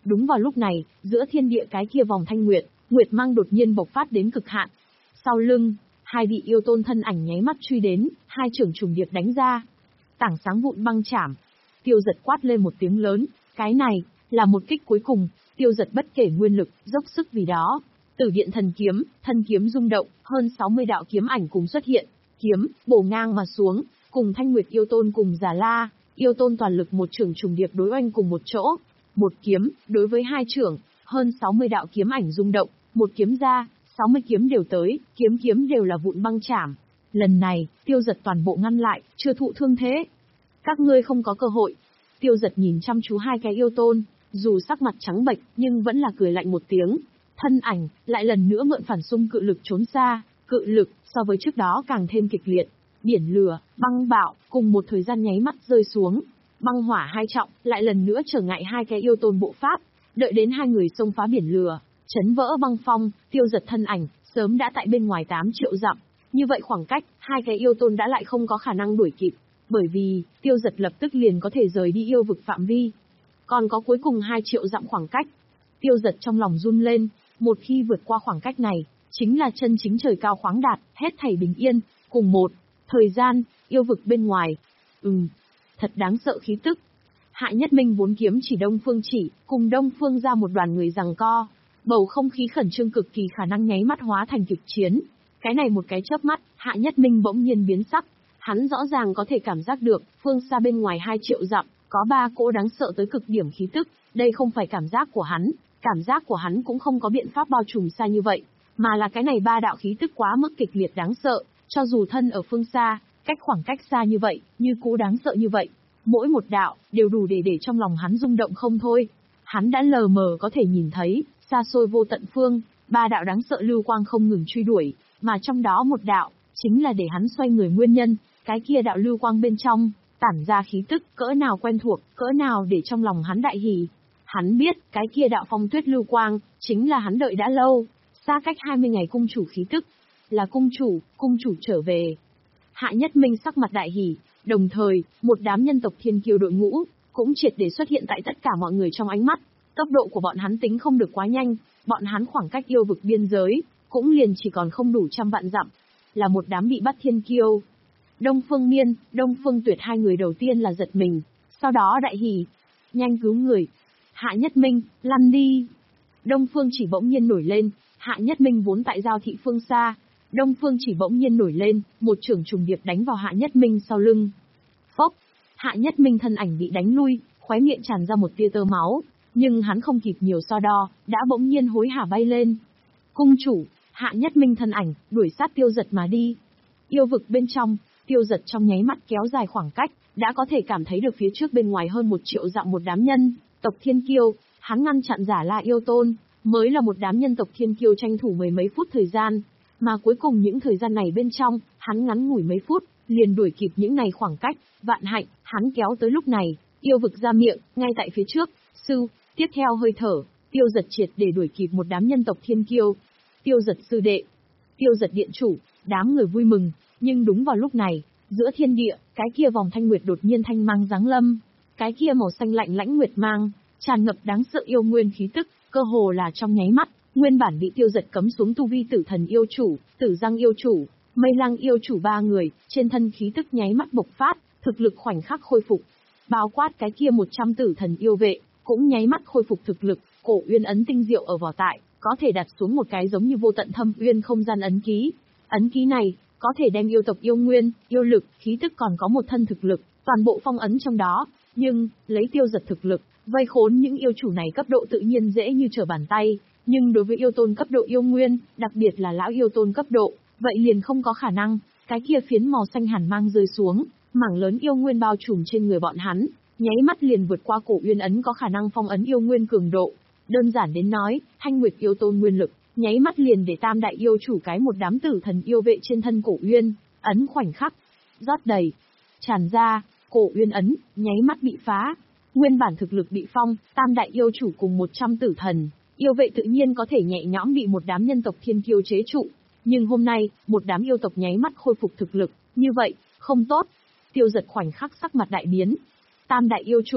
Đúng vào lúc này, giữa thiên địa cái kia vòng thanh nguyệt, nguyệt mang đột nhiên bộc phát đến cực hạn. Sau lưng, hai vị yêu tôn thân ảnh nháy mắt truy đến, hai trưởng trùng điệp đánh ra. Tảng sáng vụn băng chảm. Tiêu Giật quát lên một tiếng lớn, cái này là một kích cuối cùng, Tiêu Giật bất kể nguyên lực, dốc sức vì đó. Tử điện thần kiếm, thân kiếm rung động, hơn sáu mươi đạo kiếm ảnh cùng xuất hiện, kiếm bổ ngang mà xuống, cùng Thanh Nguyệt yêu tôn cùng Già La, yêu tôn toàn lực một trưởng trùng điệp đối oanh cùng một chỗ. Một kiếm, đối với hai trưởng, hơn sáu mươi đạo kiếm ảnh rung động, một kiếm ra, sáu mươi kiếm đều tới, kiếm kiếm đều là vụn băng chảm. Lần này, Tiêu Giật toàn bộ ngăn lại, chưa thụ thương thế. Các ngươi không có cơ hội. Tiêu Giật nhìn chăm chú hai cái yêu tôn, dù sắc mặt trắng bệch, nhưng vẫn là cười lạnh một tiếng. Thân ảnh, lại lần nữa mượn phản xung cự lực trốn xa, cự lực, so với trước đó càng thêm kịch liệt. Biển lửa, băng bạo, cùng một thời gian nháy mắt rơi xuống. Băng hỏa hai trọng, lại lần nữa trở ngại hai cái yêu tôn bộ pháp. Đợi đến hai người xông phá biển lửa, chấn vỡ băng phong, Tiêu Giật thân ảnh, sớm đã tại bên ngoài tám triệu dặm. Như vậy khoảng cách, hai cái yêu tôn đã lại không có khả năng đuổi kịp. Bởi vì, Tiêu Giật lập tức liền có thể rời đi yêu vực phạm vi. Còn có cuối cùng hai triệu dặm khoảng cách. Tiêu Giật trong lòng run lên, một khi vượt qua khoảng cách này, chính là chân chính trời cao khoáng đạt, hết thảy bình yên, cùng một thời gian, yêu vực bên ngoài. Ừm, thật đáng sợ khí tức. Hạ Nhất Minh vốn kiếm chỉ Đông Phương chỉ, cùng Đông Phương ra một đoàn người giằng co. Bầu không khí khẩn trương cực kỳ khả năng nháy mắt hóa thành kịch chiến. Cái này một cái chớp mắt, Hạ Nhất Minh bỗng nhiên biến sắc. Hắn rõ ràng có thể cảm giác được, phương xa bên ngoài hai triệu dặm, có ba cỗ đáng sợ tới cực điểm khí tức. Đây không phải cảm giác của hắn, cảm giác của hắn cũng không có biện pháp bao trùm xa như vậy, mà là cái này ba đạo khí tức quá mức kịch liệt đáng sợ, cho dù thân ở phương xa, cách khoảng cách xa như vậy, như cũ đáng sợ như vậy. Mỗi một đạo, đều đủ để để trong lòng hắn rung động không thôi. Hắn đã lờ mờ có thể nhìn thấy, xa xôi vô tận phương, ba đạo đáng sợ lưu quang không ngừng truy đuổi, mà trong đó một đạo, chính là để hắn xoay người nguyên nhân, cái kia đạo lưu quang bên trong, tản ra khí tức, cỡ nào quen thuộc, cỡ nào để trong lòng hắn đại hỉ. Hắn biết, cái kia đạo phong tuyết lưu quang, chính là hắn đợi đã lâu, xa cách hai mươi ngày cung chủ khí tức. Là cung chủ, cung chủ trở về. Hạ Nhất Minh sắc mặt đại hỉ, đồng thời, một đám nhân tộc thiên kiêu đội ngũ, cũng triệt để xuất hiện tại tất cả mọi người trong ánh mắt. Tốc độ của bọn hắn tính không được quá nhanh, bọn hắn khoảng cách yêu vực biên giới, cũng liền chỉ còn không đủ trăm vạn dặm. Là một đám bị bắt thiên kiêu. Đông Phương Miên, Đông Phương Tuyệt hai người đầu tiên là giật mình, sau đó đại hỉ. Nhanh cứu người. Hạ Nhất Minh, lăn đi. Đông Phương chỉ bỗng nhiên nổi lên, Hạ Nhất Minh vốn tại giao thị phương xa. Đông Phương chỉ bỗng nhiên nổi lên, một trưởng trùng điệp đánh vào Hạ Nhất Minh sau lưng. Phốc, Hạ Nhất Minh thân ảnh bị đánh lui, khóe miệng tràn ra một tia tơ máu, nhưng hắn không kịp nhiều so đo, đã bỗng nhiên hối hả bay lên. Cung chủ, Hạ Nhất Minh thân ảnh, đuổi sát Tiêu Giật mà đi. Yêu vực bên trong, Tiêu Giật trong nháy mắt kéo dài khoảng cách, đã có thể cảm thấy được phía trước bên ngoài hơn một triệu dặm một đám nhân tộc thiên kiêu, hắn ngăn chặn Giả La yêu tôn, mới là một đám nhân tộc thiên kiêu tranh thủ mười mấy phút thời gian, mà cuối cùng những thời gian này bên trong, hắn ngắn ngủi mấy phút, liền đuổi kịp những này khoảng cách, vạn hạnh, hắn kéo tới lúc này, yêu vực ra miệng, ngay tại phía trước, sư, tiếp theo hơi thở, Tiêu Giật triệt để đuổi kịp một đám nhân tộc thiên kiêu. Tiêu Giật sư đệ, Tiêu Giật điện chủ, đám người vui mừng, nhưng đúng vào lúc này, giữa thiên địa, cái kia vòng thanh nguyệt đột nhiên thanh mang giáng lâm, cái kia màu xanh lạnh lãnh nguyệt mang, tràn ngập đáng sợ yêu nguyên khí tức, cơ hồ là trong nháy mắt, nguyên bản bị Tiêu Giật cấm xuống tu vi tử thần yêu chủ, tử giang yêu chủ, mây lăng yêu chủ ba người, trên thân khí tức nháy mắt bộc phát, thực lực khoảnh khắc khôi phục. Bao quát cái kia một trăm tử thần yêu vệ, cũng nháy mắt khôi phục thực lực, cổ uyên ấn tinh diệu ở vỏ tại, có thể đặt xuống một cái giống như vô tận thâm uyên không gian ấn ký. Ấn ký này, có thể đem yêu tộc yêu nguyên, yêu lực, khí tức còn có một thân thực lực, toàn bộ phong ấn trong đó, nhưng, lấy Tiêu Giật thực lực, vây khốn những yêu chủ này cấp độ tự nhiên dễ như trở bàn tay, nhưng đối với yêu tôn cấp độ yêu nguyên, đặc biệt là lão yêu tôn cấp độ, vậy liền không có khả năng, cái kia phiến màu xanh hàn mang rơi xuống, mảng lớn yêu nguyên bao trùm trên người bọn hắn, nháy mắt liền vượt qua cổ uyên ấn có khả năng phong ấn yêu nguyên cường độ. Đơn giản đến nói, Thanh Nguyệt yêu tôn nguyên lực, nháy mắt liền để tam đại yêu chủ cái một đám tử thần yêu vệ trên thân cổ uyên ấn khoảnh khắc rót đầy, tràn ra, cổ uyên ấn nháy mắt bị phá. Nguyên bản thực lực bị phong, tam đại yêu chủ cùng một trăm tử thần yêu vệ tự nhiên có thể nhẹ nhõm bị một đám nhân tộc thiên kiêu chế trụ, nhưng hôm nay, một đám yêu tộc nháy mắt khôi phục thực lực, như vậy, không tốt. Tiêu Giật khoảnh khắc sắc mặt đại biến. Tam đại yêu chủ,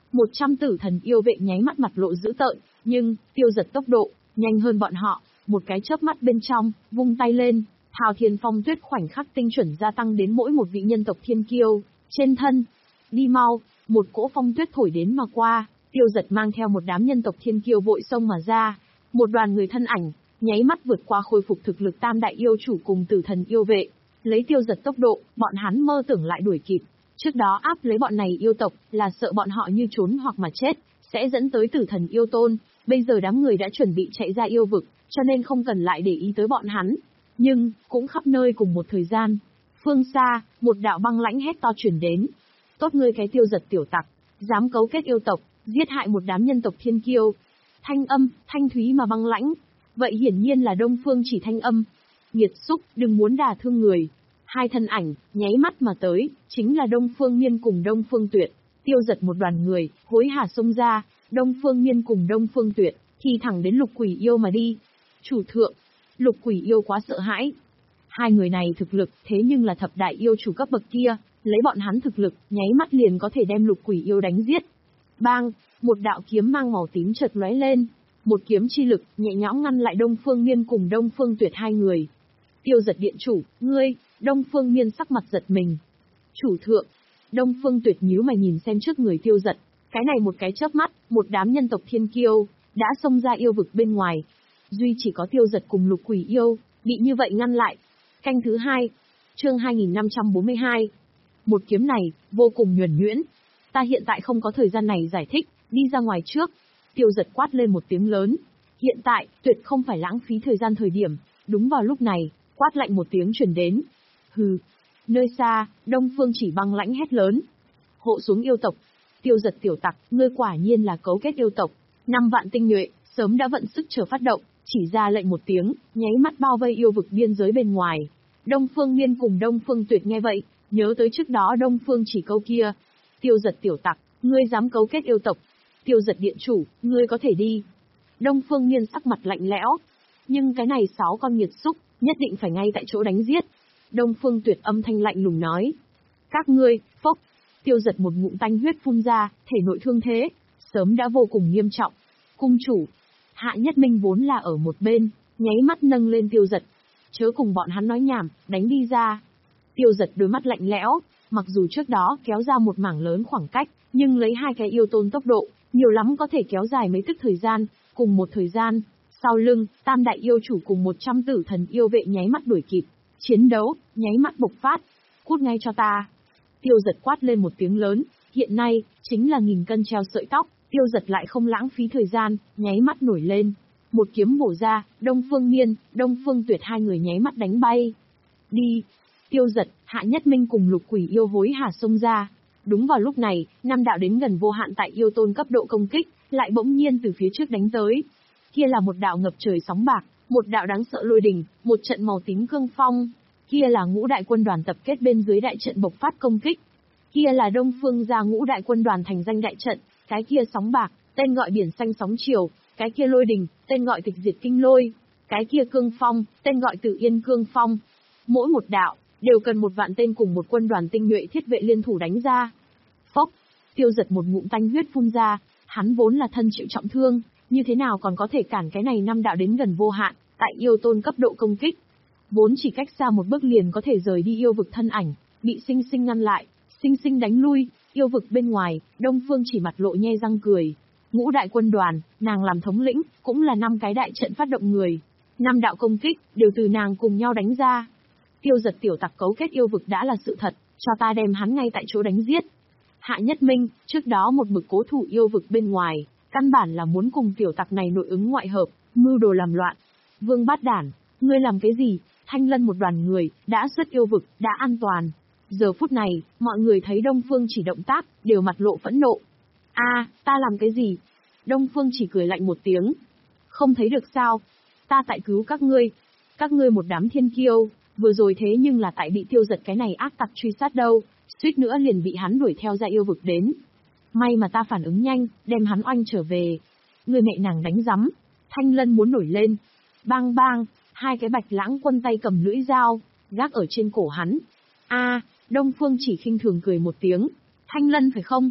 Một trăm tử thần yêu vệ nháy mắt mặt lộ dữ tợn, nhưng, Tiêu Giật tốc độ, nhanh hơn bọn họ, một cái chớp mắt bên trong, vung tay lên, Thao Thiên Phong Tuyết khoảnh khắc tinh chuẩn gia tăng đến mỗi một vị nhân tộc thiên kiêu, trên thân. Đi mau, một cỗ phong tuyết thổi đến mà qua, Tiêu Giật mang theo một đám nhân tộc thiên kiêu vội xông mà ra, một đoàn người thân ảnh, nháy mắt vượt qua khôi phục thực lực tam đại yêu chủ cùng tử thần yêu vệ, lấy Tiêu Giật tốc độ, bọn hắn mơ tưởng lại đuổi kịp. Trước đó áp lấy bọn này yêu tộc, là sợ bọn họ như trốn hoặc mà chết, sẽ dẫn tới tử thần yêu tôn, bây giờ đám người đã chuẩn bị chạy ra yêu vực, cho nên không cần lại để ý tới bọn hắn. Nhưng, cũng khắp nơi cùng một thời gian. Phương xa, một đạo băng lãnh hét to truyền đến. Tốt ngươi cái Tiêu Giật tiểu tặc, dám cấu kết yêu tộc, giết hại một đám nhân tộc thiên kiêu. Thanh âm, thanh thúy mà băng lãnh. Vậy hiển nhiên là Đông Phương Chỉ thanh âm. Nghiệt xúc, đừng muốn đả thương người. Hai thân ảnh, nháy mắt mà tới, chính là Đông Phương Miên cùng Đông Phương Tuyệt. Tiêu Giật một đoàn người, hối hả xông ra, Đông Phương Miên cùng Đông Phương Tuyệt, thì thẳng đến Lục Quỷ Yêu mà đi. Chủ thượng, Lục Quỷ Yêu quá sợ hãi. Hai người này thực lực, thế nhưng là thập đại yêu chủ cấp bậc kia, lấy bọn hắn thực lực, nháy mắt liền có thể đem Lục Quỷ Yêu đánh giết. Bang, một đạo kiếm mang màu tím chợt lóe lên, một kiếm chi lực, nhẹ nhõm ngăn lại Đông Phương Miên cùng Đông Phương Tuyệt hai người. Tiêu Giật điện chủ, ngươi, Đông Phương Miên sắc mặt giật mình. Chủ thượng, Đông Phương Tuyệt nhíu mày nhìn xem trước người Tiêu Giật, cái này một cái chớp mắt, một đám nhân tộc thiên kiêu, đã xông ra yêu vực bên ngoài. Duy chỉ có Tiêu Giật cùng Lục Quỷ Yêu, bị như vậy ngăn lại. Canh thứ hai, chương hai nghìn năm trăm bốn mươi hai. Một kiếm này, vô cùng nhuần nhuyễn. Ta hiện tại không có thời gian này giải thích, đi ra ngoài trước. Tiêu Giật quát lên một tiếng lớn. Hiện tại, tuyệt không phải lãng phí thời gian thời điểm. Đúng vào lúc này, quát lạnh một tiếng truyền đến. Hừ. Nơi xa, Đông Phương Chỉ băng lãnh hét lớn. Hộ xuống yêu tộc. Tiêu Giật tiểu tặc, ngươi quả nhiên là cấu kết yêu tộc. Năm vạn tinh nhuệ, sớm đã vận sức chờ phát động, chỉ ra lệnh một tiếng, nháy mắt bao vây yêu vực biên giới bên ngoài. Đông Phương Miên cùng Đông Phương Tuyệt nghe vậy, nhớ tới trước đó Đông Phương Chỉ câu kia. Tiêu Giật tiểu tặc, ngươi dám cấu kết yêu tộc. Tiêu Giật điện chủ, ngươi có thể đi. Đông Phương Miên sắc mặt lạnh lẽo. Nhưng cái này sáu con nghiệt xúc, nhất định phải ngay tại chỗ đánh giết. Đông Phương Tuyệt âm thanh lạnh lùng nói. Các ngươi, phốc. Tiêu Giật một ngụm tanh huyết phun ra, thể nội thương thế, sớm đã vô cùng nghiêm trọng. Cung chủ, Hạ Nhất Minh vốn là ở một bên, nháy mắt nâng lên Tiêu Giật. Chớ cùng bọn hắn nói nhảm, đánh đi ra. Tiêu Giật đôi mắt lạnh lẽo, mặc dù trước đó kéo ra một mảng lớn khoảng cách, nhưng lấy hai cái yêu tôn tốc độ, nhiều lắm có thể kéo dài mấy tức thời gian, cùng một thời gian. Sau lưng, tam đại yêu chủ cùng một trăm tử thần yêu vệ nháy mắt đuổi kịp. Chiến đấu, nháy mắt bộc phát. Cút ngay cho ta. Tiêu Giật quát lên một tiếng lớn, hiện nay, chính là nghìn cân treo sợi tóc. Tiêu Giật lại không lãng phí thời gian, nháy mắt nổi lên. Một kiếm bổ ra, Đông Phương Miên, Đông Phương Tuyệt hai người nháy mắt đánh bay. Đi. Tiêu Giật, Hạ Nhất Minh cùng Lục Quỷ Yêu hối hả xông ra. Đúng vào lúc này, năm đạo đến gần vô hạn tại yêu tôn cấp độ công kích, lại bỗng nhiên từ phía trước đánh tới. Kia là một đạo ngập trời sóng bạc, một đạo đáng sợ lôi đình, một trận màu tím cương phong. Kia là ngũ đại quân đoàn tập kết bên dưới đại trận bộc phát công kích. Kia là Đông Phương gia ngũ đại quân đoàn thành danh đại trận, cái kia sóng bạc, tên gọi biển xanh sóng chiều, cái kia lôi đình, tên gọi tịch diệt kinh lôi, cái kia cương phong, tên gọi tử yên cương phong. Mỗi một đạo, đều cần một vạn tên cùng một quân đoàn tinh nhuệ thiết vệ liên thủ đánh ra. Phốc, Tiêu Giật một ngụm tanh huyết phun ra, hắn vốn là thân chịu trọng thương, như thế nào còn có thể cản cái này năm đạo đến gần vô hạn, tại yêu tôn cấp độ công kích. Vốn chỉ cách xa một bước liền có thể rời đi yêu vực thân ảnh, bị sinh sinh ngăn lại, sinh sinh đánh lui, yêu vực bên ngoài, Đông Phương Chỉ mặt lộ nhe răng cười. Ngũ đại quân đoàn, nàng làm thống lĩnh, cũng là năm cái đại trận phát động người. Năm đạo công kích, đều từ nàng cùng nhau đánh ra. Tiêu Giật tiểu tặc cấu kết yêu vực đã là sự thật, cho ta đem hắn ngay tại chỗ đánh giết. Hạ Nhất Minh, trước đó một mực cố thủ yêu vực bên ngoài, căn bản là muốn cùng tiểu tặc này nội ứng ngoại hợp, mưu đồ làm loạn. Vương Bát Đản, ngươi làm cái gì? Thanh Lân một đoàn người, đã xuất yêu vực, đã an toàn. Giờ phút này, mọi người thấy Đông Phương Chỉ động tác, đều mặt lộ phẫn nộ. A, ta làm cái gì? Đông Phương Chỉ cười lạnh một tiếng. Không thấy được sao? Ta tại cứu các ngươi. Các ngươi một đám thiên kiêu, vừa rồi thế nhưng là tại bị Tiêu Giật cái này ác tặc truy sát đâu, suýt nữa liền bị hắn đuổi theo ra yêu vực đến. May mà ta phản ứng nhanh, đem hắn oanh trở về. Người mẹ nàng đánh rắm. Thanh Lân muốn nổi lên. Bang bang, hai cái Bạch Lãng quân tay cầm lưỡi dao, gác ở trên cổ hắn. A, Đông Phương Chỉ khinh thường cười một tiếng. Thanh Lân phải không?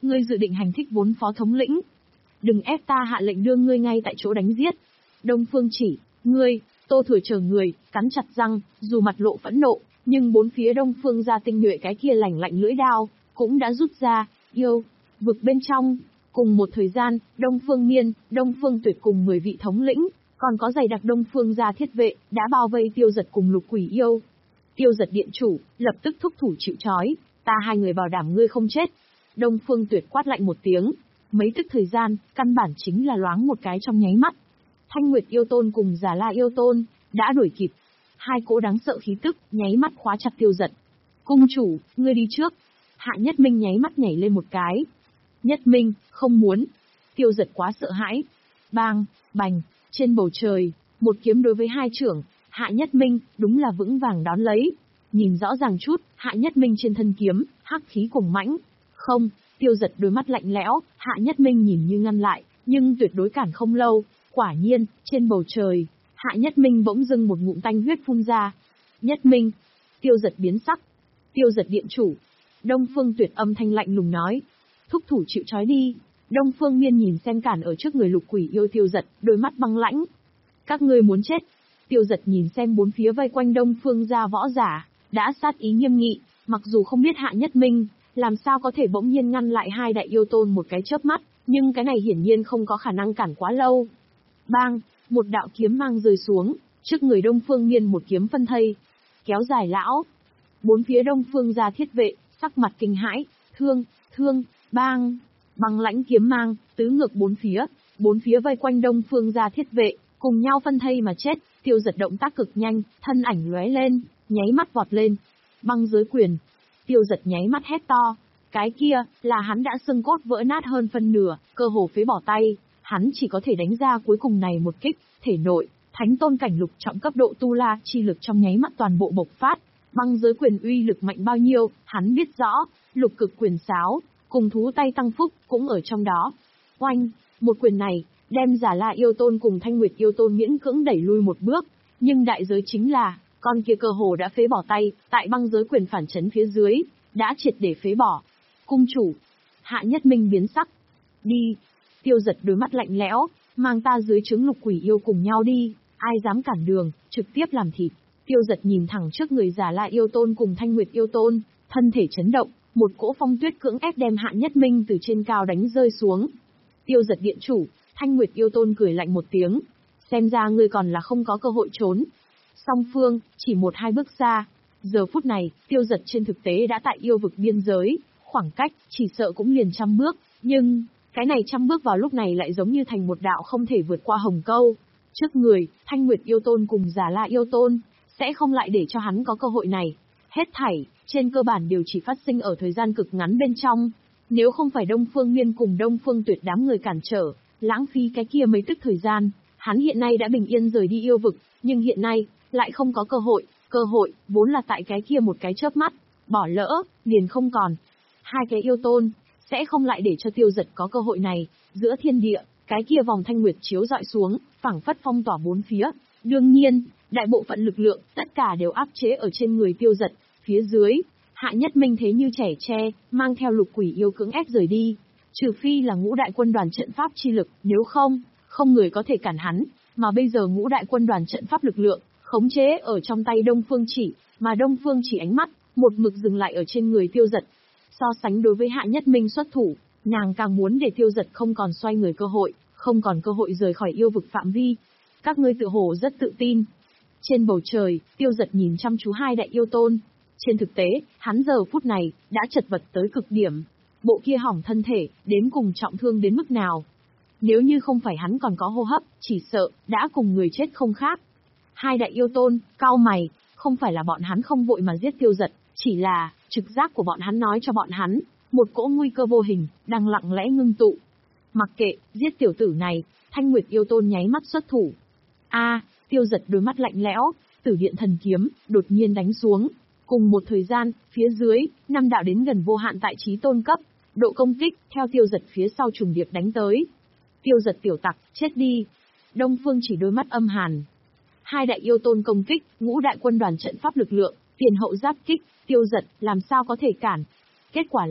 ngươi dự định hành thích vốn phó thống lĩnh. Đừng ép ta hạ lệnh đưa ngươi ngay tại chỗ đánh giết. Đông Phương Chỉ, ngươi, Tô Thừa chờ người, cắn chặt răng, dù mặt lộ phẫn nộ, nhưng bốn phía Đông Phương gia tinh nhuệ cái kia lảnh lạnh lưỡi đao, cũng đã rút ra, yêu, vực bên trong. Cùng một thời gian, Đông Phương Miên, Đông Phương Tuyệt cùng mười vị thống lĩnh, còn có dày đặc Đông Phương gia thiết vệ, đã bao vây Tiêu Giật cùng Lục Quỷ Yêu. Tiêu Giật điện chủ, lập tức thúc thủ chịu trói, ta hai người bảo đảm ngươi không chết. Đông Phương Tuyệt quát lạnh một tiếng, mấy tức thời gian, căn bản chính là loáng một cái trong nháy mắt. Thanh Nguyệt Yêu Tôn cùng Già La Yêu Tôn, đã đuổi kịp. Hai cỗ đáng sợ khí tức, nháy mắt khóa chặt Tiêu Giật. Cung chủ, ngươi đi trước. Hạ Nhất Minh nháy mắt nhảy lên một cái. Nhất Minh, không muốn. Tiêu Giật quá sợ hãi. Bang, bành, trên bầu trời, một kiếm đối với hai trưởng, Hạ Nhất Minh, đúng là vững vàng đón lấy. Nhìn rõ ràng chút, Hạ Nhất Minh trên thân kiếm, hắc khí cuồng mãnh. Không, Tiêu Giật đôi mắt lạnh lẽo, Hạ Nhất Minh nhìn như ngăn lại, nhưng tuyệt đối cản không lâu. Quả nhiên, trên bầu trời, Hạ Nhất Minh bỗng dưng một ngụm tanh huyết phun ra. Nhất Minh, Tiêu Giật biến sắc. Tiêu Giật điện chủ. Đông Phương Tuyệt âm thanh lạnh lùng nói. Thúc thủ chịu trói đi. Đông Phương Miên nhìn xem cản ở trước người Lục Quỷ Yêu Tiêu Giật, đôi mắt băng lãnh. Các ngươi muốn chết. Tiêu Giật nhìn xem bốn phía vây quanh Đông Phương gia võ giả, đã sát ý nghiêm nghị, mặc dù không biết Hạ Nhất Minh, làm sao có thể bỗng nhiên ngăn lại hai đại yêu tôn một cái chớp mắt, nhưng cái này hiển nhiên không có khả năng cản quá lâu. Bang, một đạo kiếm mang rơi xuống, trước người Đông Phương Miên một kiếm phân thây. Kéo dài lão. Bốn phía Đông Phương gia thiết vệ, sắc mặt kinh hãi, thương, thương, bang. Băng lãnh kiếm mang, tứ ngược bốn phía, bốn phía vây quanh Đông Phương gia thiết vệ, cùng nhau phân thây mà chết. Tiêu Giật động tác cực nhanh, thân ảnh lóe lên, nháy mắt vọt lên. Băng giới quyền. Tiêu Giật nháy mắt hét to. Cái kia, là hắn đã xương cốt vỡ nát hơn phân nửa, cơ hồ phế bỏ tay. Hắn chỉ có thể đánh ra cuối cùng này một kích, thể nội, thánh tôn cảnh lục trọng cấp độ tu la chi lực trong nháy mắt toàn bộ bộc phát. Băng giới quyền uy lực mạnh bao nhiêu, hắn biết rõ, lục cực quyền sáo, cùng thú tay tăng phúc, cũng ở trong đó. Oanh, một quyền này, đem Già La Yêu Tôn cùng Thanh Nguyệt Yêu Tôn miễn cưỡng đẩy lui một bước, nhưng đại giới chính là, con kia cơ hồ đã phế bỏ tay, tại băng giới quyền phản chấn phía dưới, đã triệt để phế bỏ. Cung chủ, Hạ Nhất Minh biến sắc. Đi. Tiêu Giật đôi mắt lạnh lẽo, mang ta dưới trướng Lục Quỷ Yêu cùng nhau đi, ai dám cản đường, trực tiếp làm thịt. Tiêu Giật nhìn thẳng trước người Già La Yêu Tôn cùng Thanh Nguyệt Yêu Tôn, thân thể chấn động, một cỗ phong tuyết cưỡng ép đem Hạ Nhất Minh từ trên cao đánh rơi xuống. Tiêu Giật điện chủ, Thanh Nguyệt Yêu Tôn cười lạnh một tiếng, xem ra ngươi còn là không có cơ hội trốn. Song phương, chỉ một hai bước xa. Giờ phút này, Tiêu Giật trên thực tế đã tại yêu vực biên giới, khoảng cách, chỉ sợ cũng liền trăm bước, nhưng, cái này trăm bước vào lúc này lại giống như thành một đạo không thể vượt qua hồng câu. Trước người, Thanh Nguyệt Yêu Tôn cùng Già La Yêu Tôn, sẽ không lại để cho hắn có cơ hội này. Hết thảy, trên cơ bản đều chỉ phát sinh ở thời gian cực ngắn bên trong. Nếu không phải Đông Phương Miên cùng Đông Phương Tuyệt đám người cản trở, lãng phí cái kia mấy tức thời gian, hắn hiện nay đã bình yên rời đi yêu vực, nhưng hiện nay, lại không có cơ hội, cơ hội, vốn là tại cái kia một cái chớp mắt, bỏ lỡ, liền không còn. Hai cái yêu tôn, sẽ không lại để cho Tiêu Giật có cơ hội này, giữa thiên địa, cái kia vòng thanh nguyệt chiếu dọi xuống, phảng phất phong tỏa bốn phía. Đương nhiên, đại bộ phận lực lượng, tất cả đều áp chế ở trên người Tiêu Giật, phía dưới, Hạ Nhất Minh thế như trẻ tre, mang theo Lục Quỷ Yêu cưỡng ép rời đi. Trừ phi là ngũ đại quân đoàn trận pháp chi lực, nếu không, không người có thể cản hắn, mà bây giờ ngũ đại quân đoàn trận pháp lực lượng, khống chế ở trong tay Đông Phương Chỉ, mà Đông Phương Chỉ ánh mắt, một mực dừng lại ở trên người Tiêu Giật. So sánh đối với Hạ Nhất Minh xuất thủ, nàng càng muốn để Tiêu Giật không còn xoay người cơ hội, không còn cơ hội rời khỏi yêu vực phạm vi. Các ngươi tự hồ rất tự tin. Trên bầu trời, Tiêu Giật nhìn chăm chú hai đại yêu tôn. Trên thực tế, hắn giờ phút này, đã chật vật tới cực điểm. Bộ kia hỏng thân thể, đến cùng trọng thương đến mức nào. Nếu như không phải hắn còn có hô hấp, chỉ sợ, đã cùng người chết không khác. Hai đại yêu tôn, cau mày, không phải là bọn hắn không vội mà giết Tiêu Giật, chỉ là, trực giác của bọn hắn nói cho bọn hắn, một cỗ nguy cơ vô hình, đang lặng lẽ ngưng tụ. Mặc kệ, giết tiểu tử này, Thanh Nguyệt yêu tôn nháy mắt xuất thủ. A, Tiêu Giật đôi mắt lạnh lẽo, Tử Điện thần kiếm, đột nhiên đánh xuống. Cùng một thời gian, phía dưới, năm đạo đến gần vô hạn tại chí tôn cấp, độ công kích, theo Tiêu Giật phía sau trùng điệp đánh tới. Tiêu Giật tiểu tặc, chết đi. Đông Phương Chỉ đôi mắt âm hàn. Hai đại yêu tôn công kích, ngũ đại quân đoàn trận pháp lực lượng, tiền hậu giáp kích, Tiêu Giật, làm sao có thể cản. Kết quả là,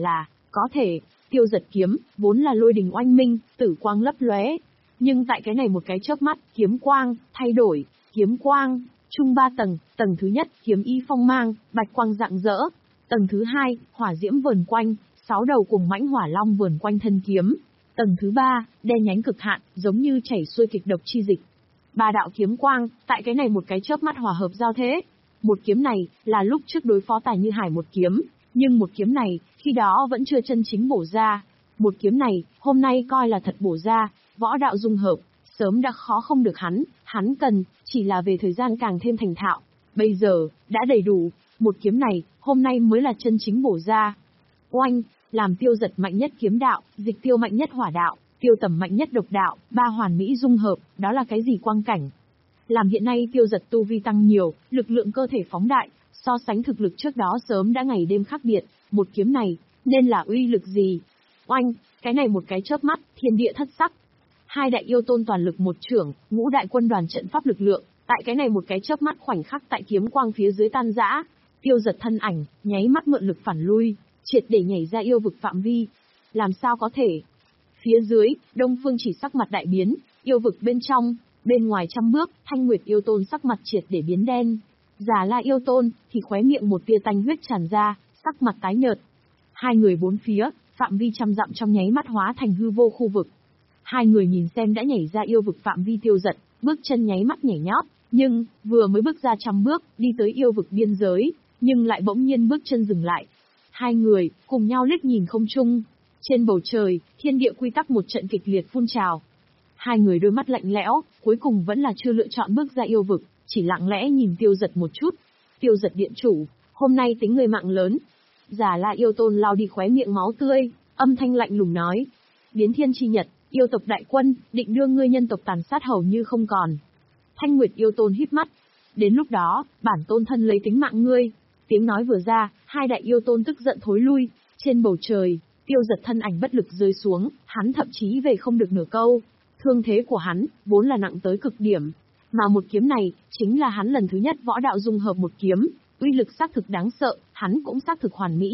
Có thể, tiêu giật kiếm, vốn là lôi đình oanh minh, tử quang lấp lóe. Nhưng tại cái này một cái chớp mắt, kiếm quang, thay đổi, kiếm quang, chung ba tầng, tầng thứ nhất, kiếm y phong mang, bạch quang rạng rỡ. Tầng thứ hai, hỏa diễm vờn quanh, sáu đầu cùng mãnh hỏa long vờn quanh thân kiếm. Tầng thứ ba, đen nhánh cực hạn, giống như chảy xuôi kịch độc chi dịch. Ba đạo kiếm quang, tại cái này một cái chớp mắt hòa hợp giao thế. Một kiếm này, là lúc trước đối phó Tài Như Hải một kiếm, nhưng một kiếm này, khi đó vẫn chưa chân chính bổ ra. Một kiếm này, hôm nay coi là thật bổ ra, võ đạo dung hợp, sớm đã khó không được hắn, hắn cần, chỉ là về thời gian càng thêm thành thạo. Bây giờ, đã đầy đủ, một kiếm này, hôm nay mới là chân chính bổ ra. Oanh, làm tiêu giật mạnh nhất kiếm đạo, dịch tiêu mạnh nhất hỏa đạo, tiêu tầm mạnh nhất độc đạo, ba hoàn mỹ dung hợp, đó là cái gì quang cảnh? Làm hiện nay tiêu giật tu vi tăng nhiều, lực lượng cơ thể phóng đại, so sánh thực lực trước đó sớm đã ngày đêm khác biệt, một kiếm này, nên là uy lực gì? Oanh, cái này một cái chớp mắt, thiên địa thất sắc. Hai đại yêu tôn toàn lực một trưởng, ngũ đại quân đoàn trận pháp lực lượng, tại cái này một cái chớp mắt khoảnh khắc tại kiếm quang phía dưới tan rã, tiêu giật thân ảnh, nháy mắt mượn lực phản lui, triệt để nhảy ra yêu vực phạm vi. Làm sao có thể? Phía dưới, Đông Phương Chỉ sắc mặt đại biến, yêu vực bên trong, bên ngoài trăm bước, Thanh Nguyệt yêu tôn sắc mặt triệt để biến đen. Già La yêu tôn thì khóe miệng một tia tanh huyết tràn ra, sắc mặt tái nhợt. Hai người bốn phía, phạm vi trăm dặm trong nháy mắt hóa thành hư vô khu vực. Hai người nhìn xem đã nhảy ra yêu vực phạm vi tiêu giật, bước chân nháy mắt nhảy nhót, nhưng vừa mới bước ra trăm bước, đi tới yêu vực biên giới, nhưng lại bỗng nhiên bước chân dừng lại. Hai người cùng nhau liếc nhìn không trung, trên bầu trời, thiên địa quy tắc một trận kịch liệt phun trào. Hai người đôi mắt lạnh lẽo, cuối cùng vẫn là chưa lựa chọn bước ra yêu vực, chỉ lặng lẽ nhìn tiêu giật một chút. Tiêu giật điện chủ, hôm nay tính người mạng lớn. Già La yêu tôn lao đi khóe miệng máu tươi, âm thanh lạnh lùng nói. Biến thiên chi nhật, yêu tộc đại quân, định đưa ngươi nhân tộc tàn sát hầu như không còn. Thanh Nguyệt yêu tôn híp mắt. Đến lúc đó, bản tôn thân lấy tính mạng ngươi. Tiếng nói vừa ra, hai đại yêu tôn tức giận thối lui. Trên bầu trời, tiêu giật thân ảnh bất lực rơi xuống, hắn thậm chí về không được nửa câu. Thương thế của hắn, vốn là nặng tới cực điểm. Mà một kiếm này, chính là hắn lần thứ nhất võ đạo dung hợp một kiếm, uy lực xác thực đáng sợ, hắn cũng xác thực hoàn mỹ.